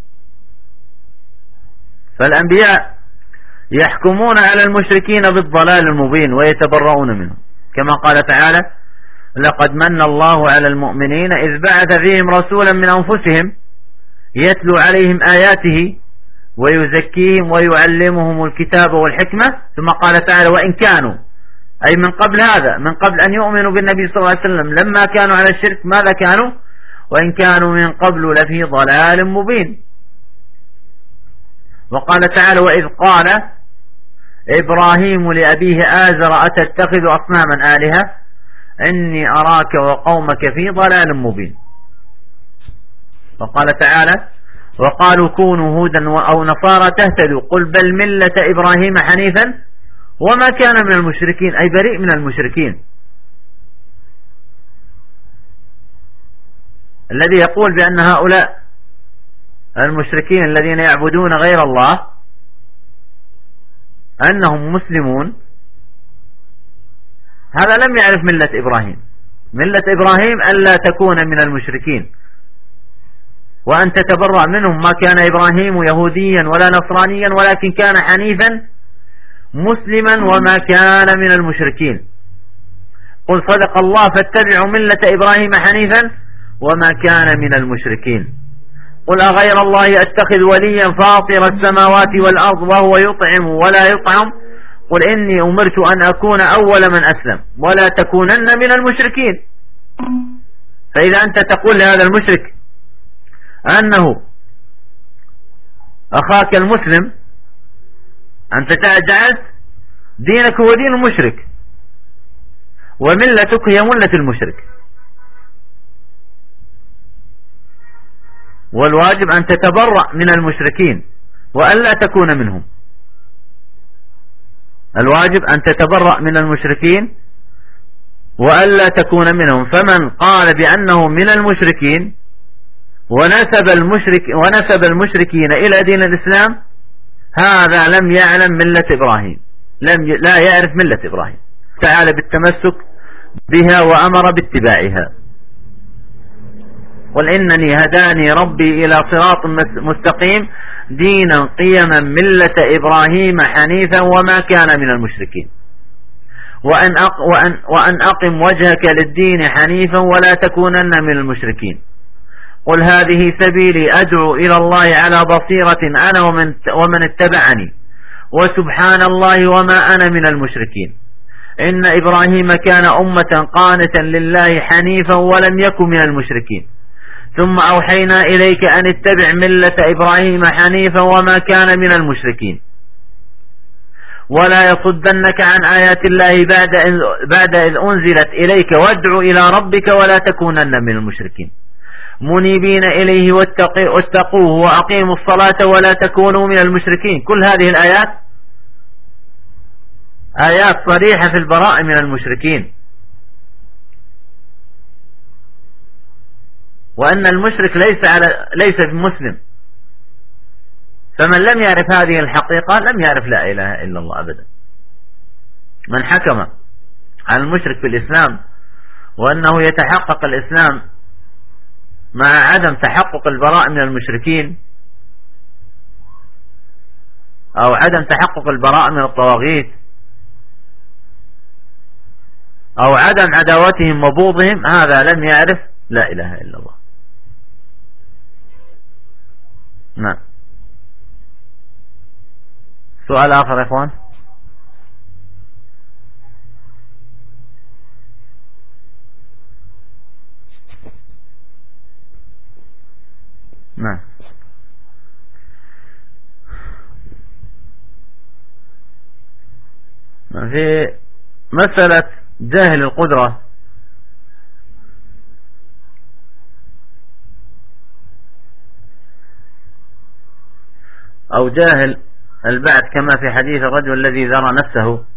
فالأنبياء يحكمون على المشركين بالضلال المبين ويتبرؤون منهم، كما قال تعالى: لقد من الله على المؤمنين إذ بعث فيهم رسولا من أنفسهم يتلو عليهم آياته ويزكيهم ويعلمهم الكتاب والحكمة. ثم قال تعالى: وإن كانوا، أي من قبل هذا، من قبل أن يؤمنوا بالنبي صلى الله عليه وسلم لما كانوا على الشرك، ماذا كانوا؟ وإن كانوا من قبل لفي ضلال مبين. وقال تعالى: وإذ قال إبراهيم لأبيه آزر أتتخذ أصناما آلهة إني أراك وقومك في ضلال مبين. وقال تعالى: وقالوا كونوا هودا أو نصارى تهتدوا قل بل ملة إبراهيم حنيفا وما كان من المشركين، أي بريء من المشركين. الذي يقول بأن هؤلاء المشركين الذين يعبدون غير الله أنهم مسلمون، هذا لم يعرف ملة إبراهيم. ملة إبراهيم ألا تكون من المشركين، وأن تتبرأ منهم. ما كان إبراهيم يهوديا ولا نصرانيا ولكن كان حنيفا مسلما وما كان من المشركين. قل صدق الله فاتبعوا ملة إبراهيم حنيفا وما كان من المشركين. قل أغير الله أتخذ وليا فاطر السماوات والأرض وهو يطعم ولا يطعم قل إني أمرت أن أكون أول من أسلم ولا تكونن من المشركين. فإذا أنت تقول لهذا المشرك أنه أخاك المسلم، أنت جعلت دينك هو دين المشرك وملتك هي ملة المشرك، والواجب أن تتبرأ من المشركين وألا تكون منهم. الواجب أن تتبرأ من المشركين وألا تكون منهم. فمن قال بأنه من المشركين ونسب المشركين إلى دين الإسلام هذا لم يعلم ملة إبراهيم، لا يعرف ملة إبراهيم تعالى بالتمسك بها وأمر باتباعها. قل إنني هداني ربي إلى صراط مستقيم دينا قيما ملة إبراهيم حنيفا وما كان من المشركين وأن أقم وجهك للدين حنيفا ولا تكونن من المشركين. قل هذه سبيلي أدعو إلى الله على بصيرة أنا ومن اتبعني وسبحان الله وما أنا من المشركين. إن إبراهيم كان أمة قانتا لله حنيفا ولم يكن من المشركين. ثم أوحينا إليك أن اتبع ملة إبراهيم حنيفا وما كان من المشركين ولا يصدنك عن آيات الله بعد إذ أنزلت إليك وادع إلى ربك ولا تكونن من المشركين منيبين إليه واتقوه وأقيموا الصلاة ولا تكونوا من المشركين. كل هذه الآيات آيات صريحة في البراءة من المشركين، وأن المشرك ليس بمسلم. فمن لم يعرف هذه الحقيقة لم يعرف لا إله إلا الله أبدا. من حكم على المشرك في الإسلام وأنه يتحقق الإسلام مع عدم تحقق البراءة من المشركين أو عدم تحقق البراءة من الطواغيت أو عدم عداوتهم وبغضهم، هذا لم يعرف لا إله إلا الله. نعم. سؤال آخر يا إخوان. نعم. في مسألة جاهل القدرة أو جاهل البعث كما في حديث الرجل الذي ذرى نفسه،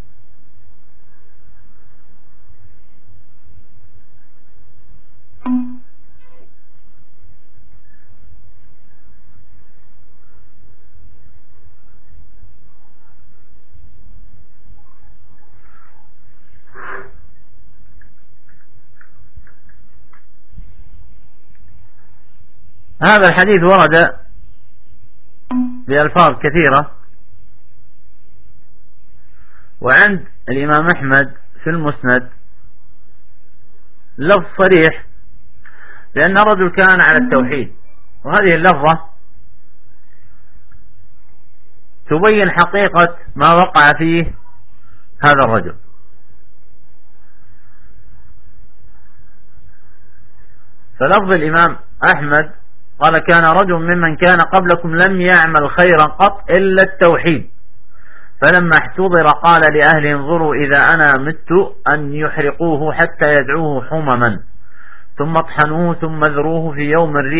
هذا الحديث ورد بألفاظ كثيرة، وعند الإمام أحمد في المسند لفظ صريح لأن الرجل كان على التوحيد، وهذه اللفظة تبين حقيقة ما وقع فيه هذا الرجل. فلفظ الإمام أحمد قال كان رجل ممن كان قبلكم لم يعمل خيرا قط إلا التوحيد، فلما احتضر قال لأهله انظروا إذا أنا مت أن يحرقوه حتى يدعوه حمما ثم اطحنوه ثم ذروه في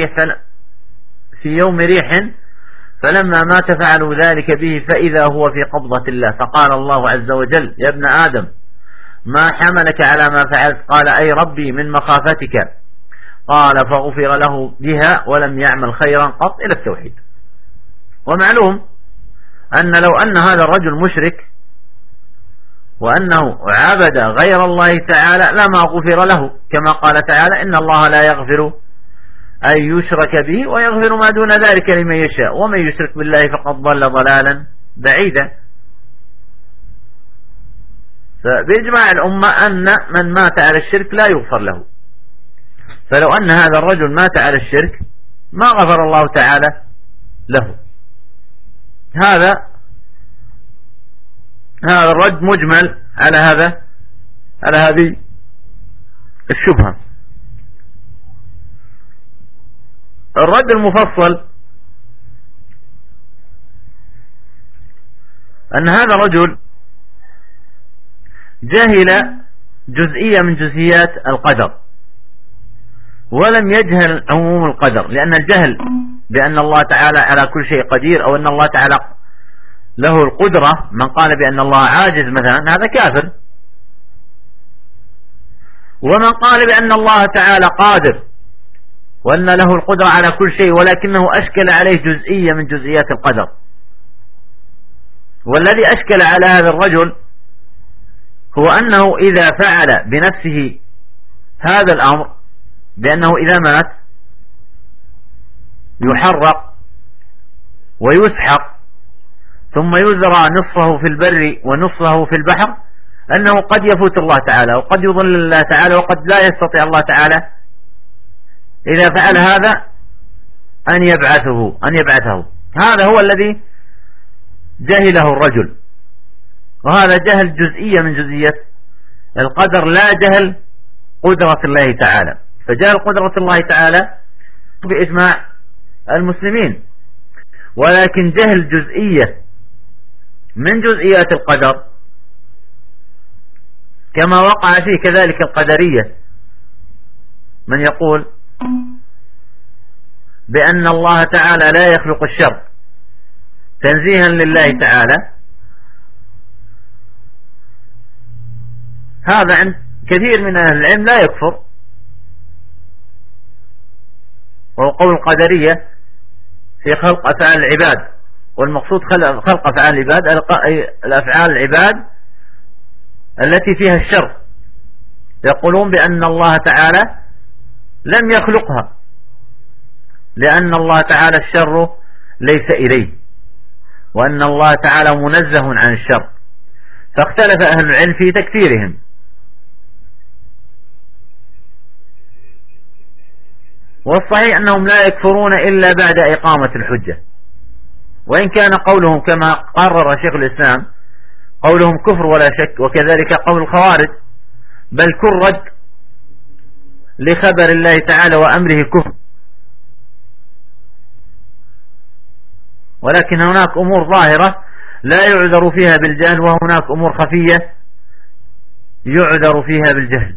يوم ريح فلما مات فعلوا ذلك به فإذا هو في قبضة الله. فقال الله عز وجل يا ابن آدم ما حملك على ما فعلت؟ قال أي ربي من مخافتك. قال فغفر له بها ولم يعمل خيرا قط إلى التوحيد. ومعلوم أن لو أن هذا الرجل مشرك وأنه عبد غير الله تعالى لما غفر له، كما قال تعالى إن الله لا يغفر أي يشرك به، ويغفر ما دون ذلك لمن يشاء، ومن يشرك بالله فقد ضل ضلالا بعيدا. فبإجماع الأمة أن من مات على الشرك لا يغفر له. فلو أن هذا الرجل مات على الشرك ما غفر الله تعالى له. هذا الرد مجمل على هذه الشبهة. الرد المفصل أن هذا الرجل جهل جزئية من جزئيات القدر، ولم يجهل عموم القدر، لأن الجهل بأن الله تعالى على كل شيء قدير، أو أن الله تعالى له القدرة، من قال بأن الله عاجز مثلا هذا كافر، ومن قال بأن الله تعالى قادر وأن له القدرة على كل شيء ولكنه أشكل عليه جزئية من جزئيات القدر. والذي أشكل على هذا الرجل هو أنه إذا فعل بنفسه هذا الأمر، بأنه إذا مات يحرق ويسحق ثم يزرع نصفه في البر ونصفه في البحر، أنه قد يفوت الله تعالى وقد يضل الله تعالى وقد لا يستطيع الله تعالى إذا فعل هذا أن يبعثه. هذا هو الذي جهله الرجل، وهذا جهل جزئية من جزئيات القدر، لا جهل قدرة الله تعالى. فجهل قدرة الله تعالى بإجماع المسلمين، ولكن جهل جزئية من جزئيات القدر كما وقع فيه كذلك القدرية، من يقول بأن الله تعالى لا يخلق الشر تنزيها لله تعالى، هذا عند كثير من أهل العلم لا يكفر، وهو قول القدرية في خلق أفعال العباد، والمقصود خلق أفعال العباد الأفعال العباد التي فيها الشر، يقولون بأن الله تعالى لم يخلقها لأن الله تعالى الشر ليس إليه، وأن الله تعالى منزه عن الشر، فاختلف أهل العلم في تكفيرهم. والصحيح أنهم لا يكفرون إلا بعد إقامة الحجة، وإن كان قولهم كما قرر شيخ الإسلام قولهم كفر ولا شك، وكذلك قول الخوارج، بل كل رد لخبر الله تعالى وأمره كفر. ولكن هناك أمور ظاهرة لا يعذر فيها بالجهل، وهناك أمور خفية يعذر فيها بالجهل.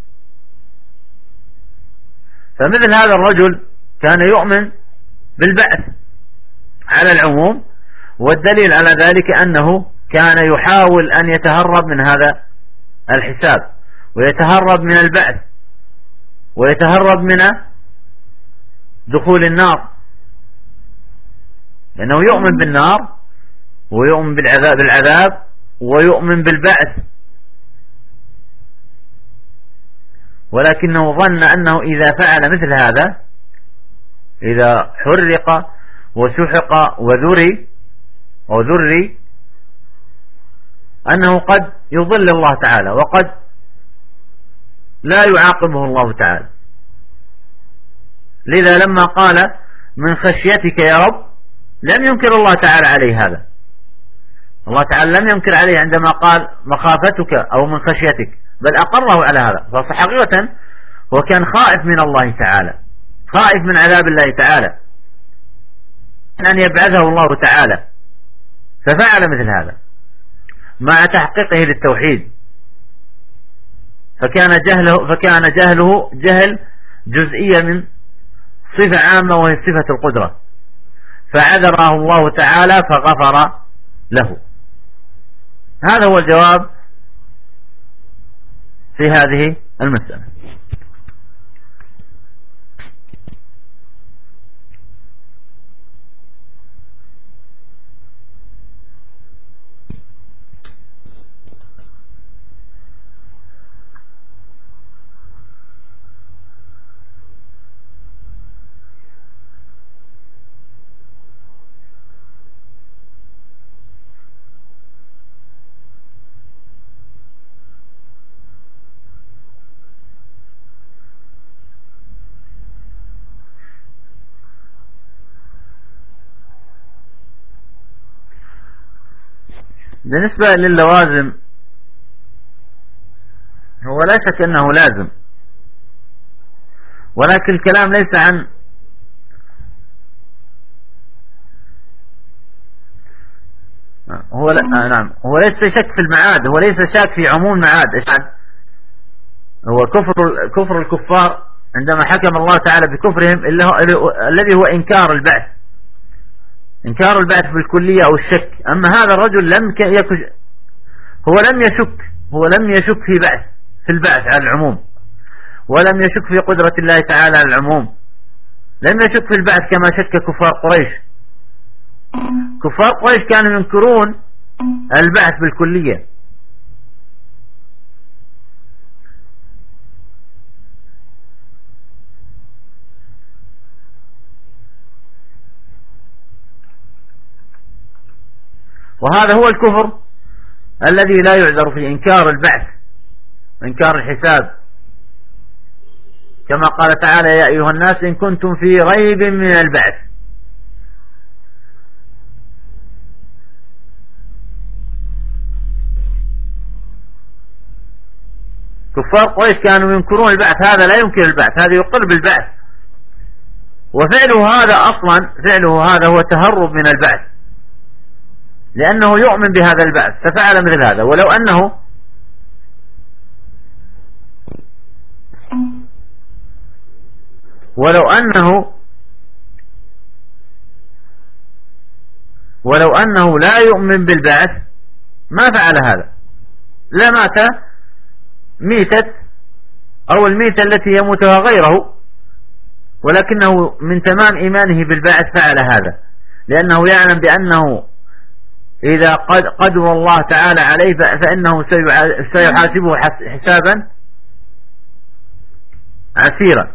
فمثل هذا الرجل كان يؤمن بالبعث على العموم، والدليل على ذلك أنه كان يحاول أن يتهرب من هذا الحساب، ويتهرب من البعث، ويتهرب من دخول النار، لأنه يؤمن بالنار ويؤمن بالعذاب ويؤمن بالبعث، ولكنه ظن أنه إذا فعل مثل هذا، إذا حرق وسحق وذري أنه قد يضل الله تعالى وقد لا يعاقبه الله تعالى. لذا لما قال من خشيتك يا رب لم ينكر الله تعالى عليه هذا، الله تعالى لم ينكر عليه عندما قال مخافتك أو من خشيتك، بل أقره على هذا. فحقيقة هو كان خائف من الله تعالى، خائف من عذاب الله تعالى، أن يبعثه الله تعالى، ففعل مثل هذا مع تحقيقه للتوحيد. فكان جهله جهل جزئية من صفة عامة وهي صفة القدرة، فعذره الله تعالى فغفر له. هذا هو الجواب في هذه المسألة. بالنسبة للوازم هو لا شك أنه لازم، ولكن الكلام ليس عن نعم، هو ليس شك في المعاد، هو ليس شك في عموم المعاد. هو كفر الكفار عندما حكم الله تعالى بكفرهم الذي هو إنكار البعث بالكلية أو الشك. أما هذا الرجل هو لم يشك في البعث على العموم، ولم يشك في قدرة الله تعالى على العموم، لم يشك في البعث كما شك كفار قريش. كفار قريش كانوا ينكرون البعث بالكلية، وهذا هو الكفر الذي لا يعذر في إنكار البعث وإنكار الحساب، كما قال تعالى: يا أيها الناس إن كنتم في ريب من البعث. كفار قريش كانوا ينكرون البعث، هذا لا ينكر البعث، هذا يقر بالبعث، وفعله هذا هو تهرب من البعث، لأنه يؤمن بهذا البعث ففعل مثل هذا. ولو أنه لا يؤمن بالبعث ما فعل هذا، لمات ميتة أو الميتة التي يموتها غيره، ولكنه من تمام إيمانه بالبعث فعل هذا، لأنه يعلم بأنه إذا قدر الله تعالى عليه فإنه سيحاسبه حسابا عسيرا.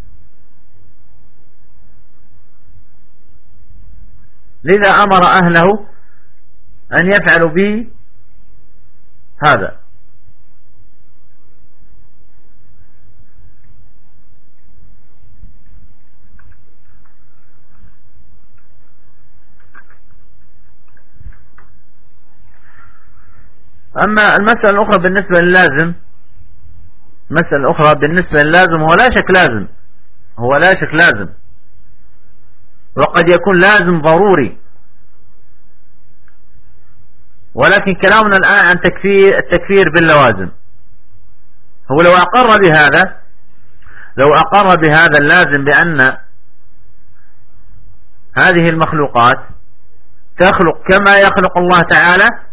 لذا أمر أهله أن يفعلوا به هذا. أما المسألة الأخرى بالنسبة للازم، هو لا شك لازم، وقد يكون لازم ضروري، ولكن كلامنا الآن عن التكفير باللوازم. هو لو أقر بهذا اللازم بأن هذه المخلوقات تخلق كما يخلق الله تعالى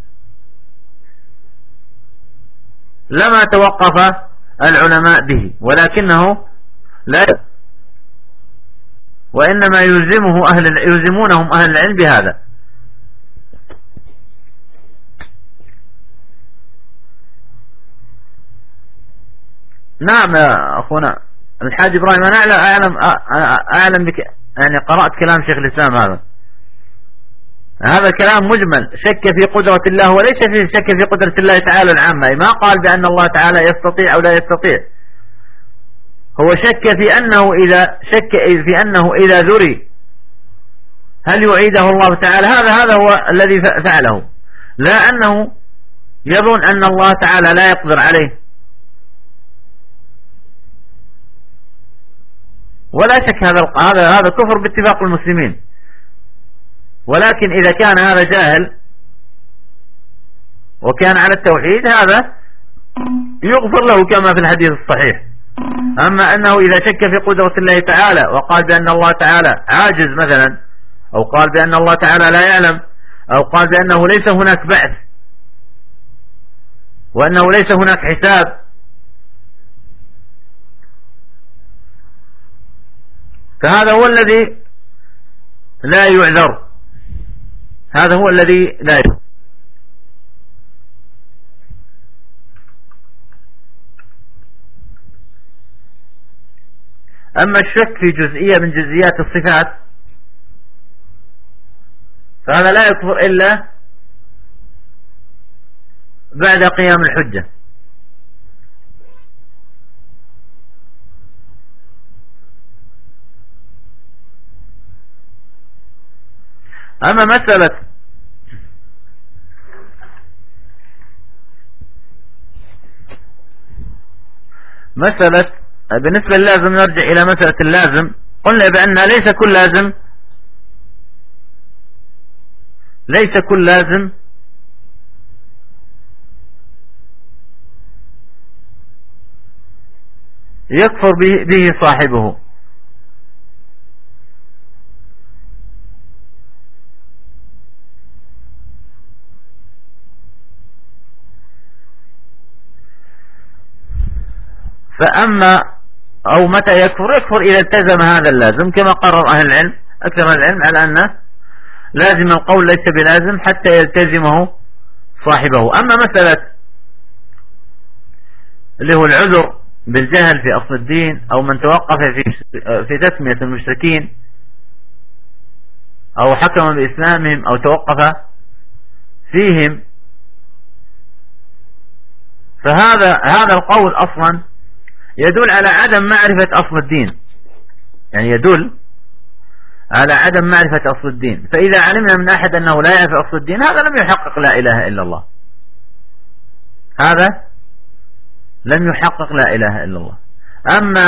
لما توقف العلماء به، ولكنه لا، وإنما يلزمونهم أهل العلم بهذا. نعم يا أخونا الحاج إبراهيم، أنا أعلم بك، يعني قرأت كلام شيخ الإسلام. هذا كلام مجمل، شك في قدرة الله وليس في شك في قدرة الله تعالى العامة، ما قال بأن الله تعالى يستطيع أو لا يستطيع، هو شك في أنه إذا ذري هل يعيده الله تعالى. هذا هو الذي فعله، لا أنه يظن أن الله تعالى لا يقدر عليه. ولا شك هذا كفر باتفاق المسلمين، ولكن إذا كان هذا جاهل وكان على التوحيد هذا يغفر له كما في الحديث الصحيح. أما أنه إذا شك في قدرة الله تعالى وقال بأن الله تعالى عاجز مثلا، أو قال بأن الله تعالى لا يعلم، أو قال بأنه ليس هناك بعث وأنه ليس هناك حساب، فهذا هو الذي لا يعذر، هذا هو الذي لا يعذر. أما الشك في جزئية من جزئيات الصفات فهذا لا يكفر إلا بعد قيام الحجة. أما مسألة مسألة بالنسبة للازم، نرجع إلى مسألة اللازم. قلنا بأن ليس كل لازم يكفر به صاحبه. فأما أو متى يكفر إذا التزم هذا اللازم، كما قرر أهل العلم أكثر من العلم على أن لازم القول ليس بلازم حتى يلتزمه صاحبه. أما مسألة اللي هو العذر بالجهل في أصل الدين، أو من توقف في تسمية المشركين، أو حكم بإسلامهم، أو توقف فيهم، فهذا القول أصلا يدل على عدم معرفة أصل الدين، يعني يدل على عدم معرفة أصل الدين. فإذا علمنا من أحد أنه لا يعرف أصل الدين، هذا لم يحقق لا إله إلا الله، هذا لم يحقق لا إله إلا الله. أما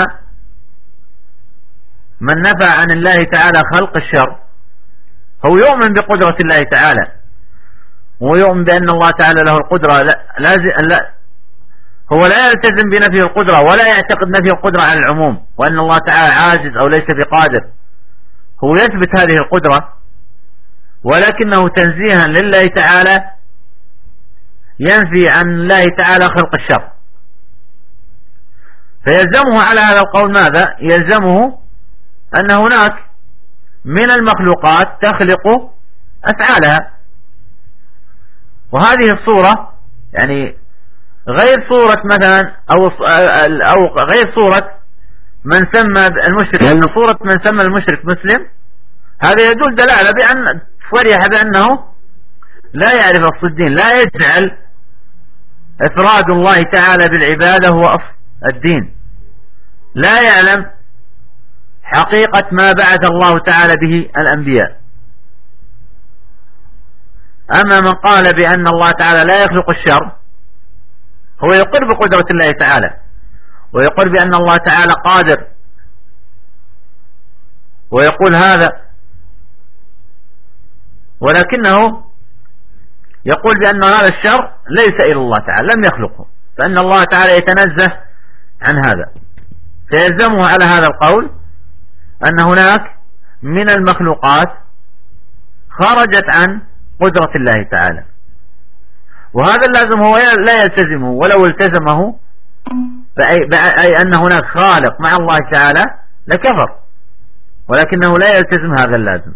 من نفى عن الله تعالى خلق الشر، هو يؤمن بقدرة الله تعالى، ويؤمن بأن الله تعالى له القدرة، لا هو لا يلتزم بنفي القدرة، ولا يعتقد نفي القدرة على العموم، وأن الله تعالى عاجز أو ليس بقادر. هو يثبت هذه القدرة، ولكنه تنزيها لله تعالى ينفي عن الله تعالى خلق الشر. فيلزمه على هذا القول ماذا؟ يلزمه أن هناك من المخلوقات تخلق أفعالها، وهذه الصورة يعني غير صورة مثلا أو غير صورة من سمى المشرك، لأن صورة من سمى المشرك مسلم هذا يدل دلالة بأن صريحة بأنه لا يعرف أصل الدين، لا يجعل إفراد الله تعالى بالعبادة هو أصل الدين، لا يعلم حقيقة ما بعث الله تعالى به الأنبياء. أما من قال بأن الله تعالى لا يخلق الشر، هو يقر بقدرة الله تعالى، ويقر بأن الله تعالى قادر، ويقول هذا، ولكنه يقول بأن هذا الشر ليس إلى الله تعالى، لم يخلقه، فإن الله تعالى يتنزه عن هذا. فيلزمه على هذا القول أن هناك من المخلوقات خرجت عن قدرة الله تعالى، وهذا اللازم هو لا يلتزمه، ولو التزمه أي أن هناك خالق مع الله تعالى لكفر، ولكنه لا يلتزم هذا اللازم.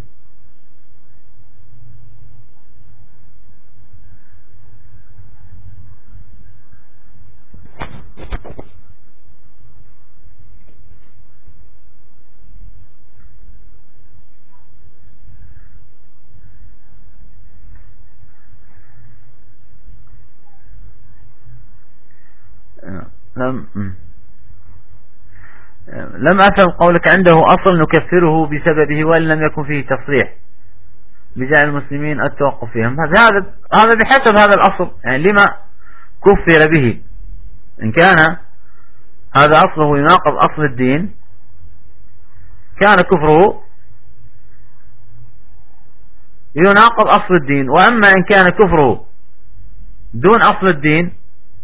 لم أفهم قولك عنده أصل نكفره بسببه وإن لم يكن فيه تصريح بجعل المسلمين التوقف فيهم. هذا بحسب هذا الأصل، يعني لما كفر به. إن كان هذا أصله يناقض أصل الدين كان كفره يناقض أصل الدين، وأما إن كان كفره دون أصل الدين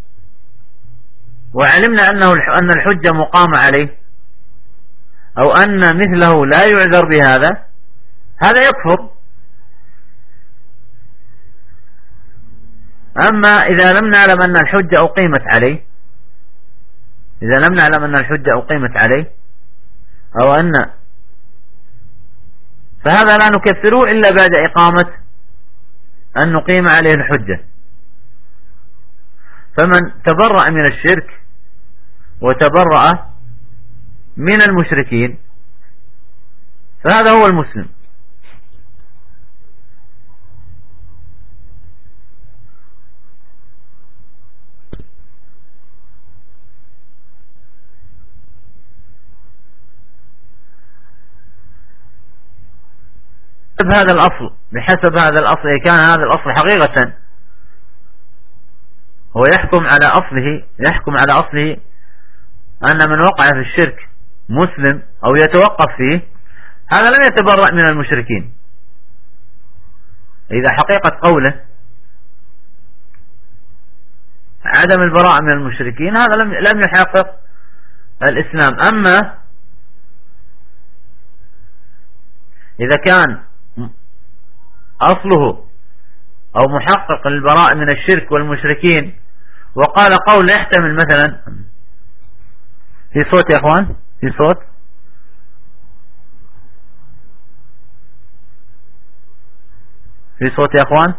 وعلمنا أن الحجة مقامة عليه، أو أن مثله لا يعذر بهذا، هذا يكفر. أما إذا لم نعلم أن الحجة أقيمت عليه أو أن، فهذا لا نكفره إلا بعد إقامة أن نقيم عليه الحجة. فمن تبرأ من الشرك وتبرأ من المشركين فهذا هو المسلم. بحسب هذا الأصل إذا كان هذا الأصل حقيقة هو يحكم على أصله أن من وقع في الشرك مسلم أو يتوقف فيه هذا لم يتبرأ من المشركين. إذا حقيقة قوله عدم البراءة من المشركين هذا لم يحقق الإسلام. أما إذا كان أصله أو محقق البراءة من الشرك والمشركين وقال قول يحتمل مثلا، في صوت يا أخوان، في صوت، في صوت يا أخوان.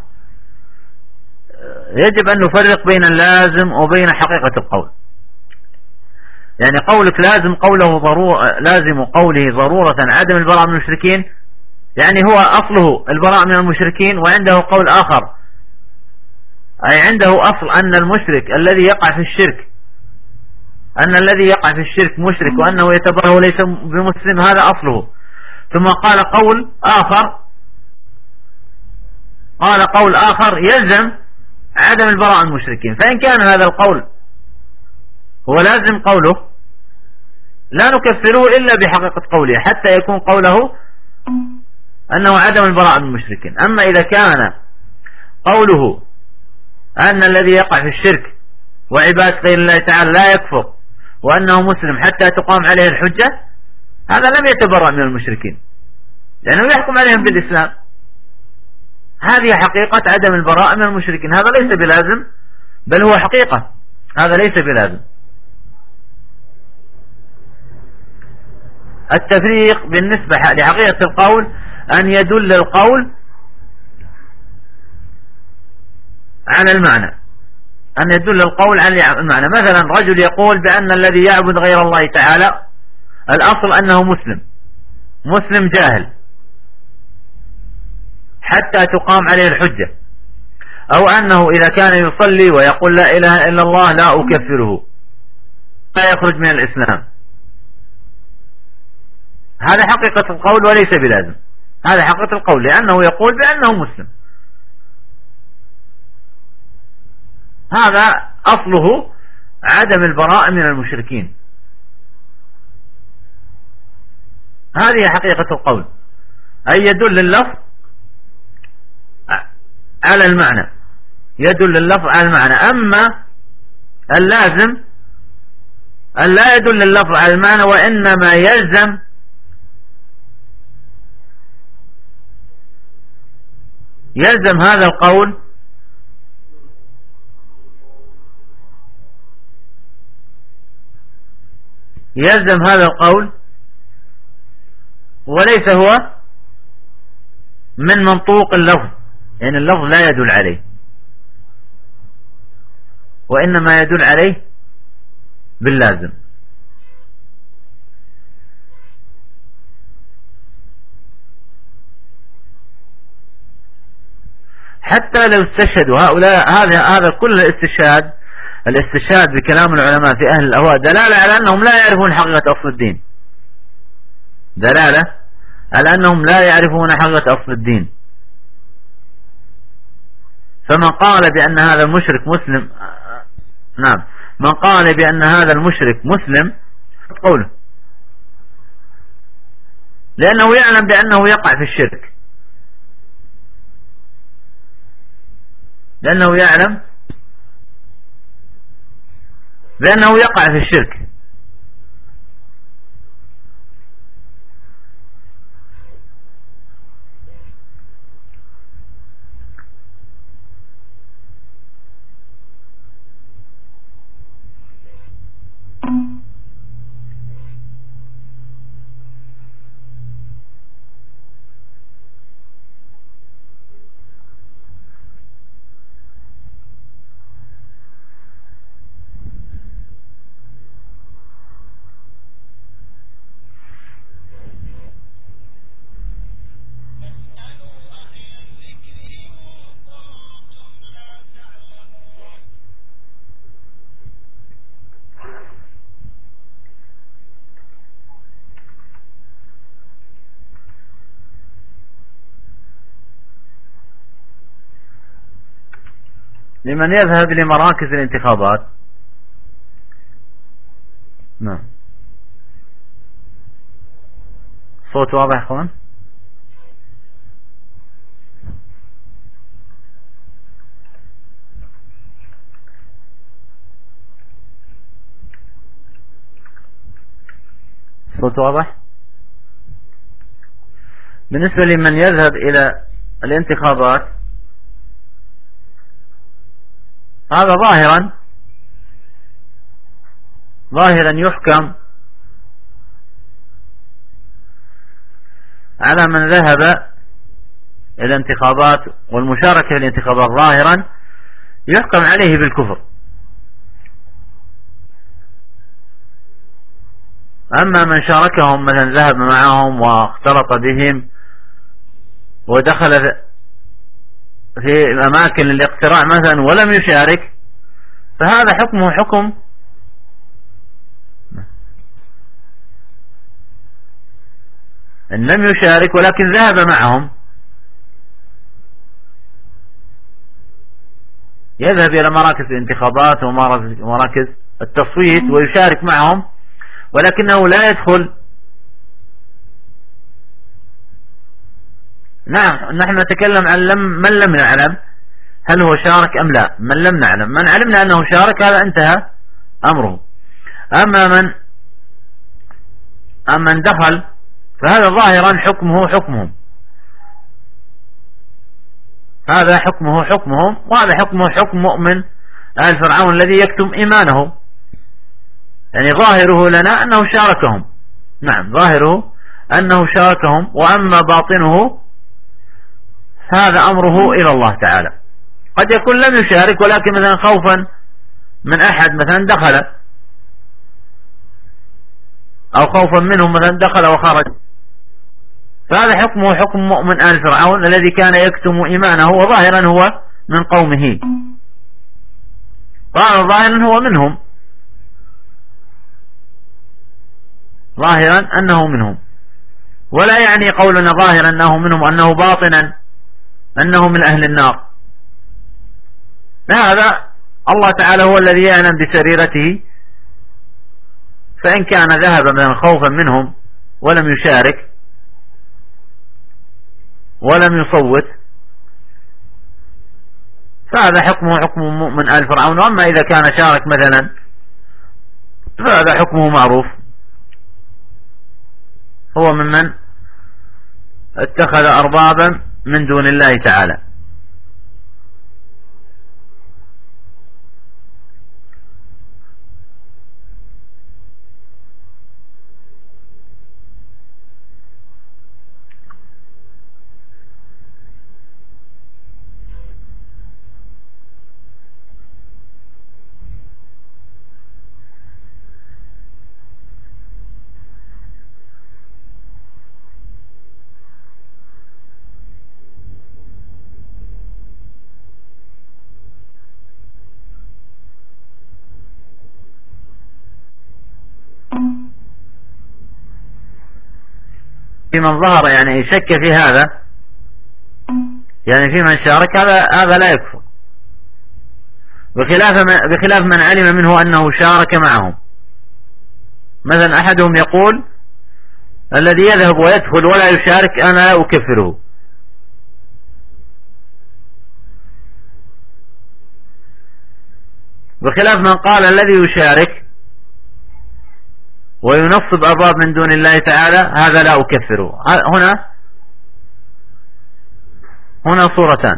يجب أن نفرق بين اللازم وبين حقيقة القول. يعني قولك لازم قوله ضرورة عدم البراءة من المشركين، يعني هو أصله البراءة من المشركين وعنده قول آخر، أي عنده أصل أن المشرك الذي يقع في الشرك، أن الذي يقع في الشرك مشرك وأنه يتبرأ وليس بمسلم، هذا أصله. ثم قال قول آخر يلزم عدم البراءة من المشركين. فإن كان هذا القول هو لازم قوله لا نكفره إلا بحقيقة قوله، حتى يكون قوله أنه عدم البراءة من المشركين. أما إذا كان قوله أن الذي يقع في الشرك وعبادة غير الله تعالى لا يكفر وأنه مسلم حتى تقام عليه الحجة، هذا لم يتبرأ من المشركين لأنه يحكم عليهم بالإسلام. هذه حقيقة عدم البراءة من المشركين. هذا ليس بلازم، بل هو حقيقة، هذا ليس بلازم. التفريق بالنسبة لحقيقة القول أن يدل القول على المعنى، أن يدل القول على المعنى. مثلا رجل يقول بأن الذي يعبد غير الله تعالى الأصل أنه مسلم جاهل حتى تقام عليه الحجة، أو أنه إذا كان يصلي ويقول لا إله إلا الله لا أكفره، لا يخرج من الإسلام. هذا حقيقة القول وليس بلازم، هذا حقيقة القول لأنه يقول بأنه مسلم. هذا أصله عدم البراءة من المشركين. هذه حقيقة القول، أي يدل اللفظ على المعنى، يدل اللفظ على المعنى. أما اللازم أن لا يدل اللفظ على المعنى، وإنما يلزم هذا القول وليس هو من منطوق اللفظ، يعني اللفظ لا يدل عليه، وإنما يدل عليه باللازم. حتى لو استشهدوا هؤلاء، هذا كل الاستشهاد بكلام العلماء في أهل الأهواء دلالة على أنهم لا يعرفون حقيقة أصل الدين، دلالة على أنهم لا يعرفون حقيقة أصل الدين. فمن قال بأن هذا المشرك مسلم، نعم، من قال بأن هذا المشرك مسلم قوله، لأنه يعلم بأنه يقع في الشرك، لأنه يعلم بأنه يقع في الشرك. لمن يذهب لمراكز الانتخابات نعم. صوت واضح يا اخوان؟ صوت واضح؟ بالنسبة لمن يذهب إلى الانتخابات، هذا ظاهرا يحكم على من ذهب إلى الانتخابات والمشاركة في الانتخابات، ظاهرا يحكم عليه بالكفر. أما من شاركهم، مثلا ذهب معهم واختلط بهم ودخل في أماكن الاقتراع مثلا ولم يشارك، فهذا حكمه حكم إن لم يشارك ولكن ذهب معهم، يذهب إلى مراكز الانتخابات ومراكز التصويت ويشارك معهم، ولكنه لا يدخل. نعم، نحن نتكلم عن من لم نعلم هل هو شارك أم لا. من لم نعلم، من علمنا أنه شارك هذا انتهى أمره. أما من دخل فهذا ظاهرا حكمه حكمهم، هذا حكمه حكمهم، وهذا حكمه حكم مؤمن آل فرعون الذي يكتم إيمانه. يعني ظاهره لنا أنه شاركهم، نعم ظاهره أنه شاركهم، وأما باطنه هذا أمره إلى الله تعالى. قد يكون لم يشارك ولكن مثلا خوفا من أحد مثلا دخل، أو خوفا منهم مثلا دخل وخرج، فهذا حكمه حكم مؤمن آل فرعون الذي كان يكتم إيمانه، وظاهرا هو من قومه، ظاهرا هو منهم، ظاهرا أنه منهم. ولا يعني قولنا ظاهرا أنه منهم أنه باطنا أنه من أهل النار، هذا الله تعالى هو الذي يعلم بسريرته. فإن كان ذهب من خوفا منهم ولم يشارك ولم يصوت، فهذا حكمه حكم مؤمن آل فرعون. وأما إذا كان شارك مثلا فهذا حكمه معروف، هو ممن اتخذ أربابا من دون الله تعالى. في من ظهر يعني شك في هذا، يعني في من شارك، هذا لا يكفر، بخلاف من علم منه أنه شارك معهم. مثلا أحدهم يقول الذي يذهب ويدخل ولا يشارك أنا لا أكفره، بخلاف من قال الذي يشارك وينصب أرباب من دون الله تعالى هذا لا أكفره. هنا صورتان.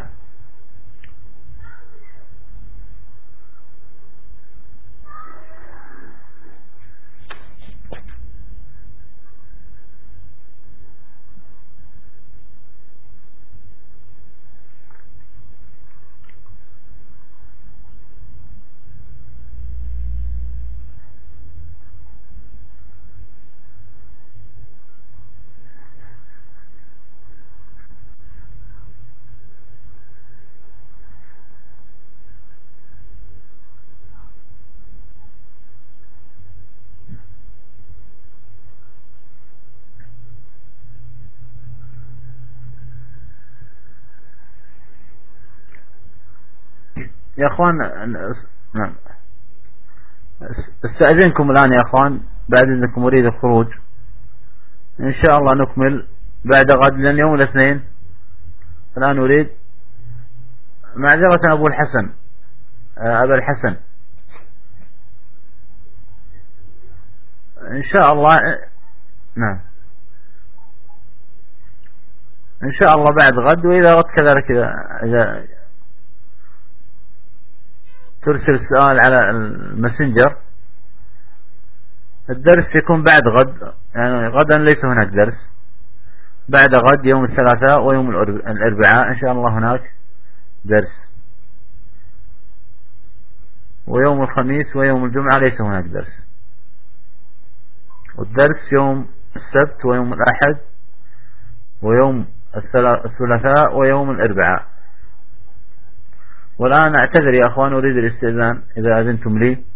يا أخوان، نعم، استأذنكم الآن يا أخوان بعد إذنكم أريد الخروج. إن شاء الله نكمل بعد غد، لأن يوم الاثنين. الآن أريد معذرة أبو الحسن، أبا الحسن، إن شاء الله. نعم إن شاء الله بعد غد. وإذا غد كذلك إذا ترسل السؤال على الماسنجر. الدرس يكون بعد غد، يعني غدا ليس هناك درس. بعد غد يوم الثلاثاء ويوم الأربعاء إن شاء الله هناك درس، ويوم الخميس ويوم الجمعة ليس هناك درس. والدرس يوم السبت ويوم الأحد ويوم الثلاثاء ويوم الأربعاء. والآن أعتذر يا أخوان، أريد الاستئذان إذا أذنتم لي.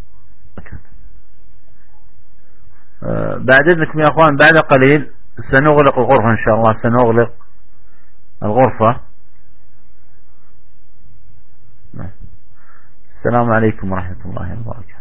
بعد إذنكم يا أخوان، بعد قليل سنغلق الغرفة إن شاء الله، سنغلق الغرفة. السلام عليكم ورحمة الله وبركاته.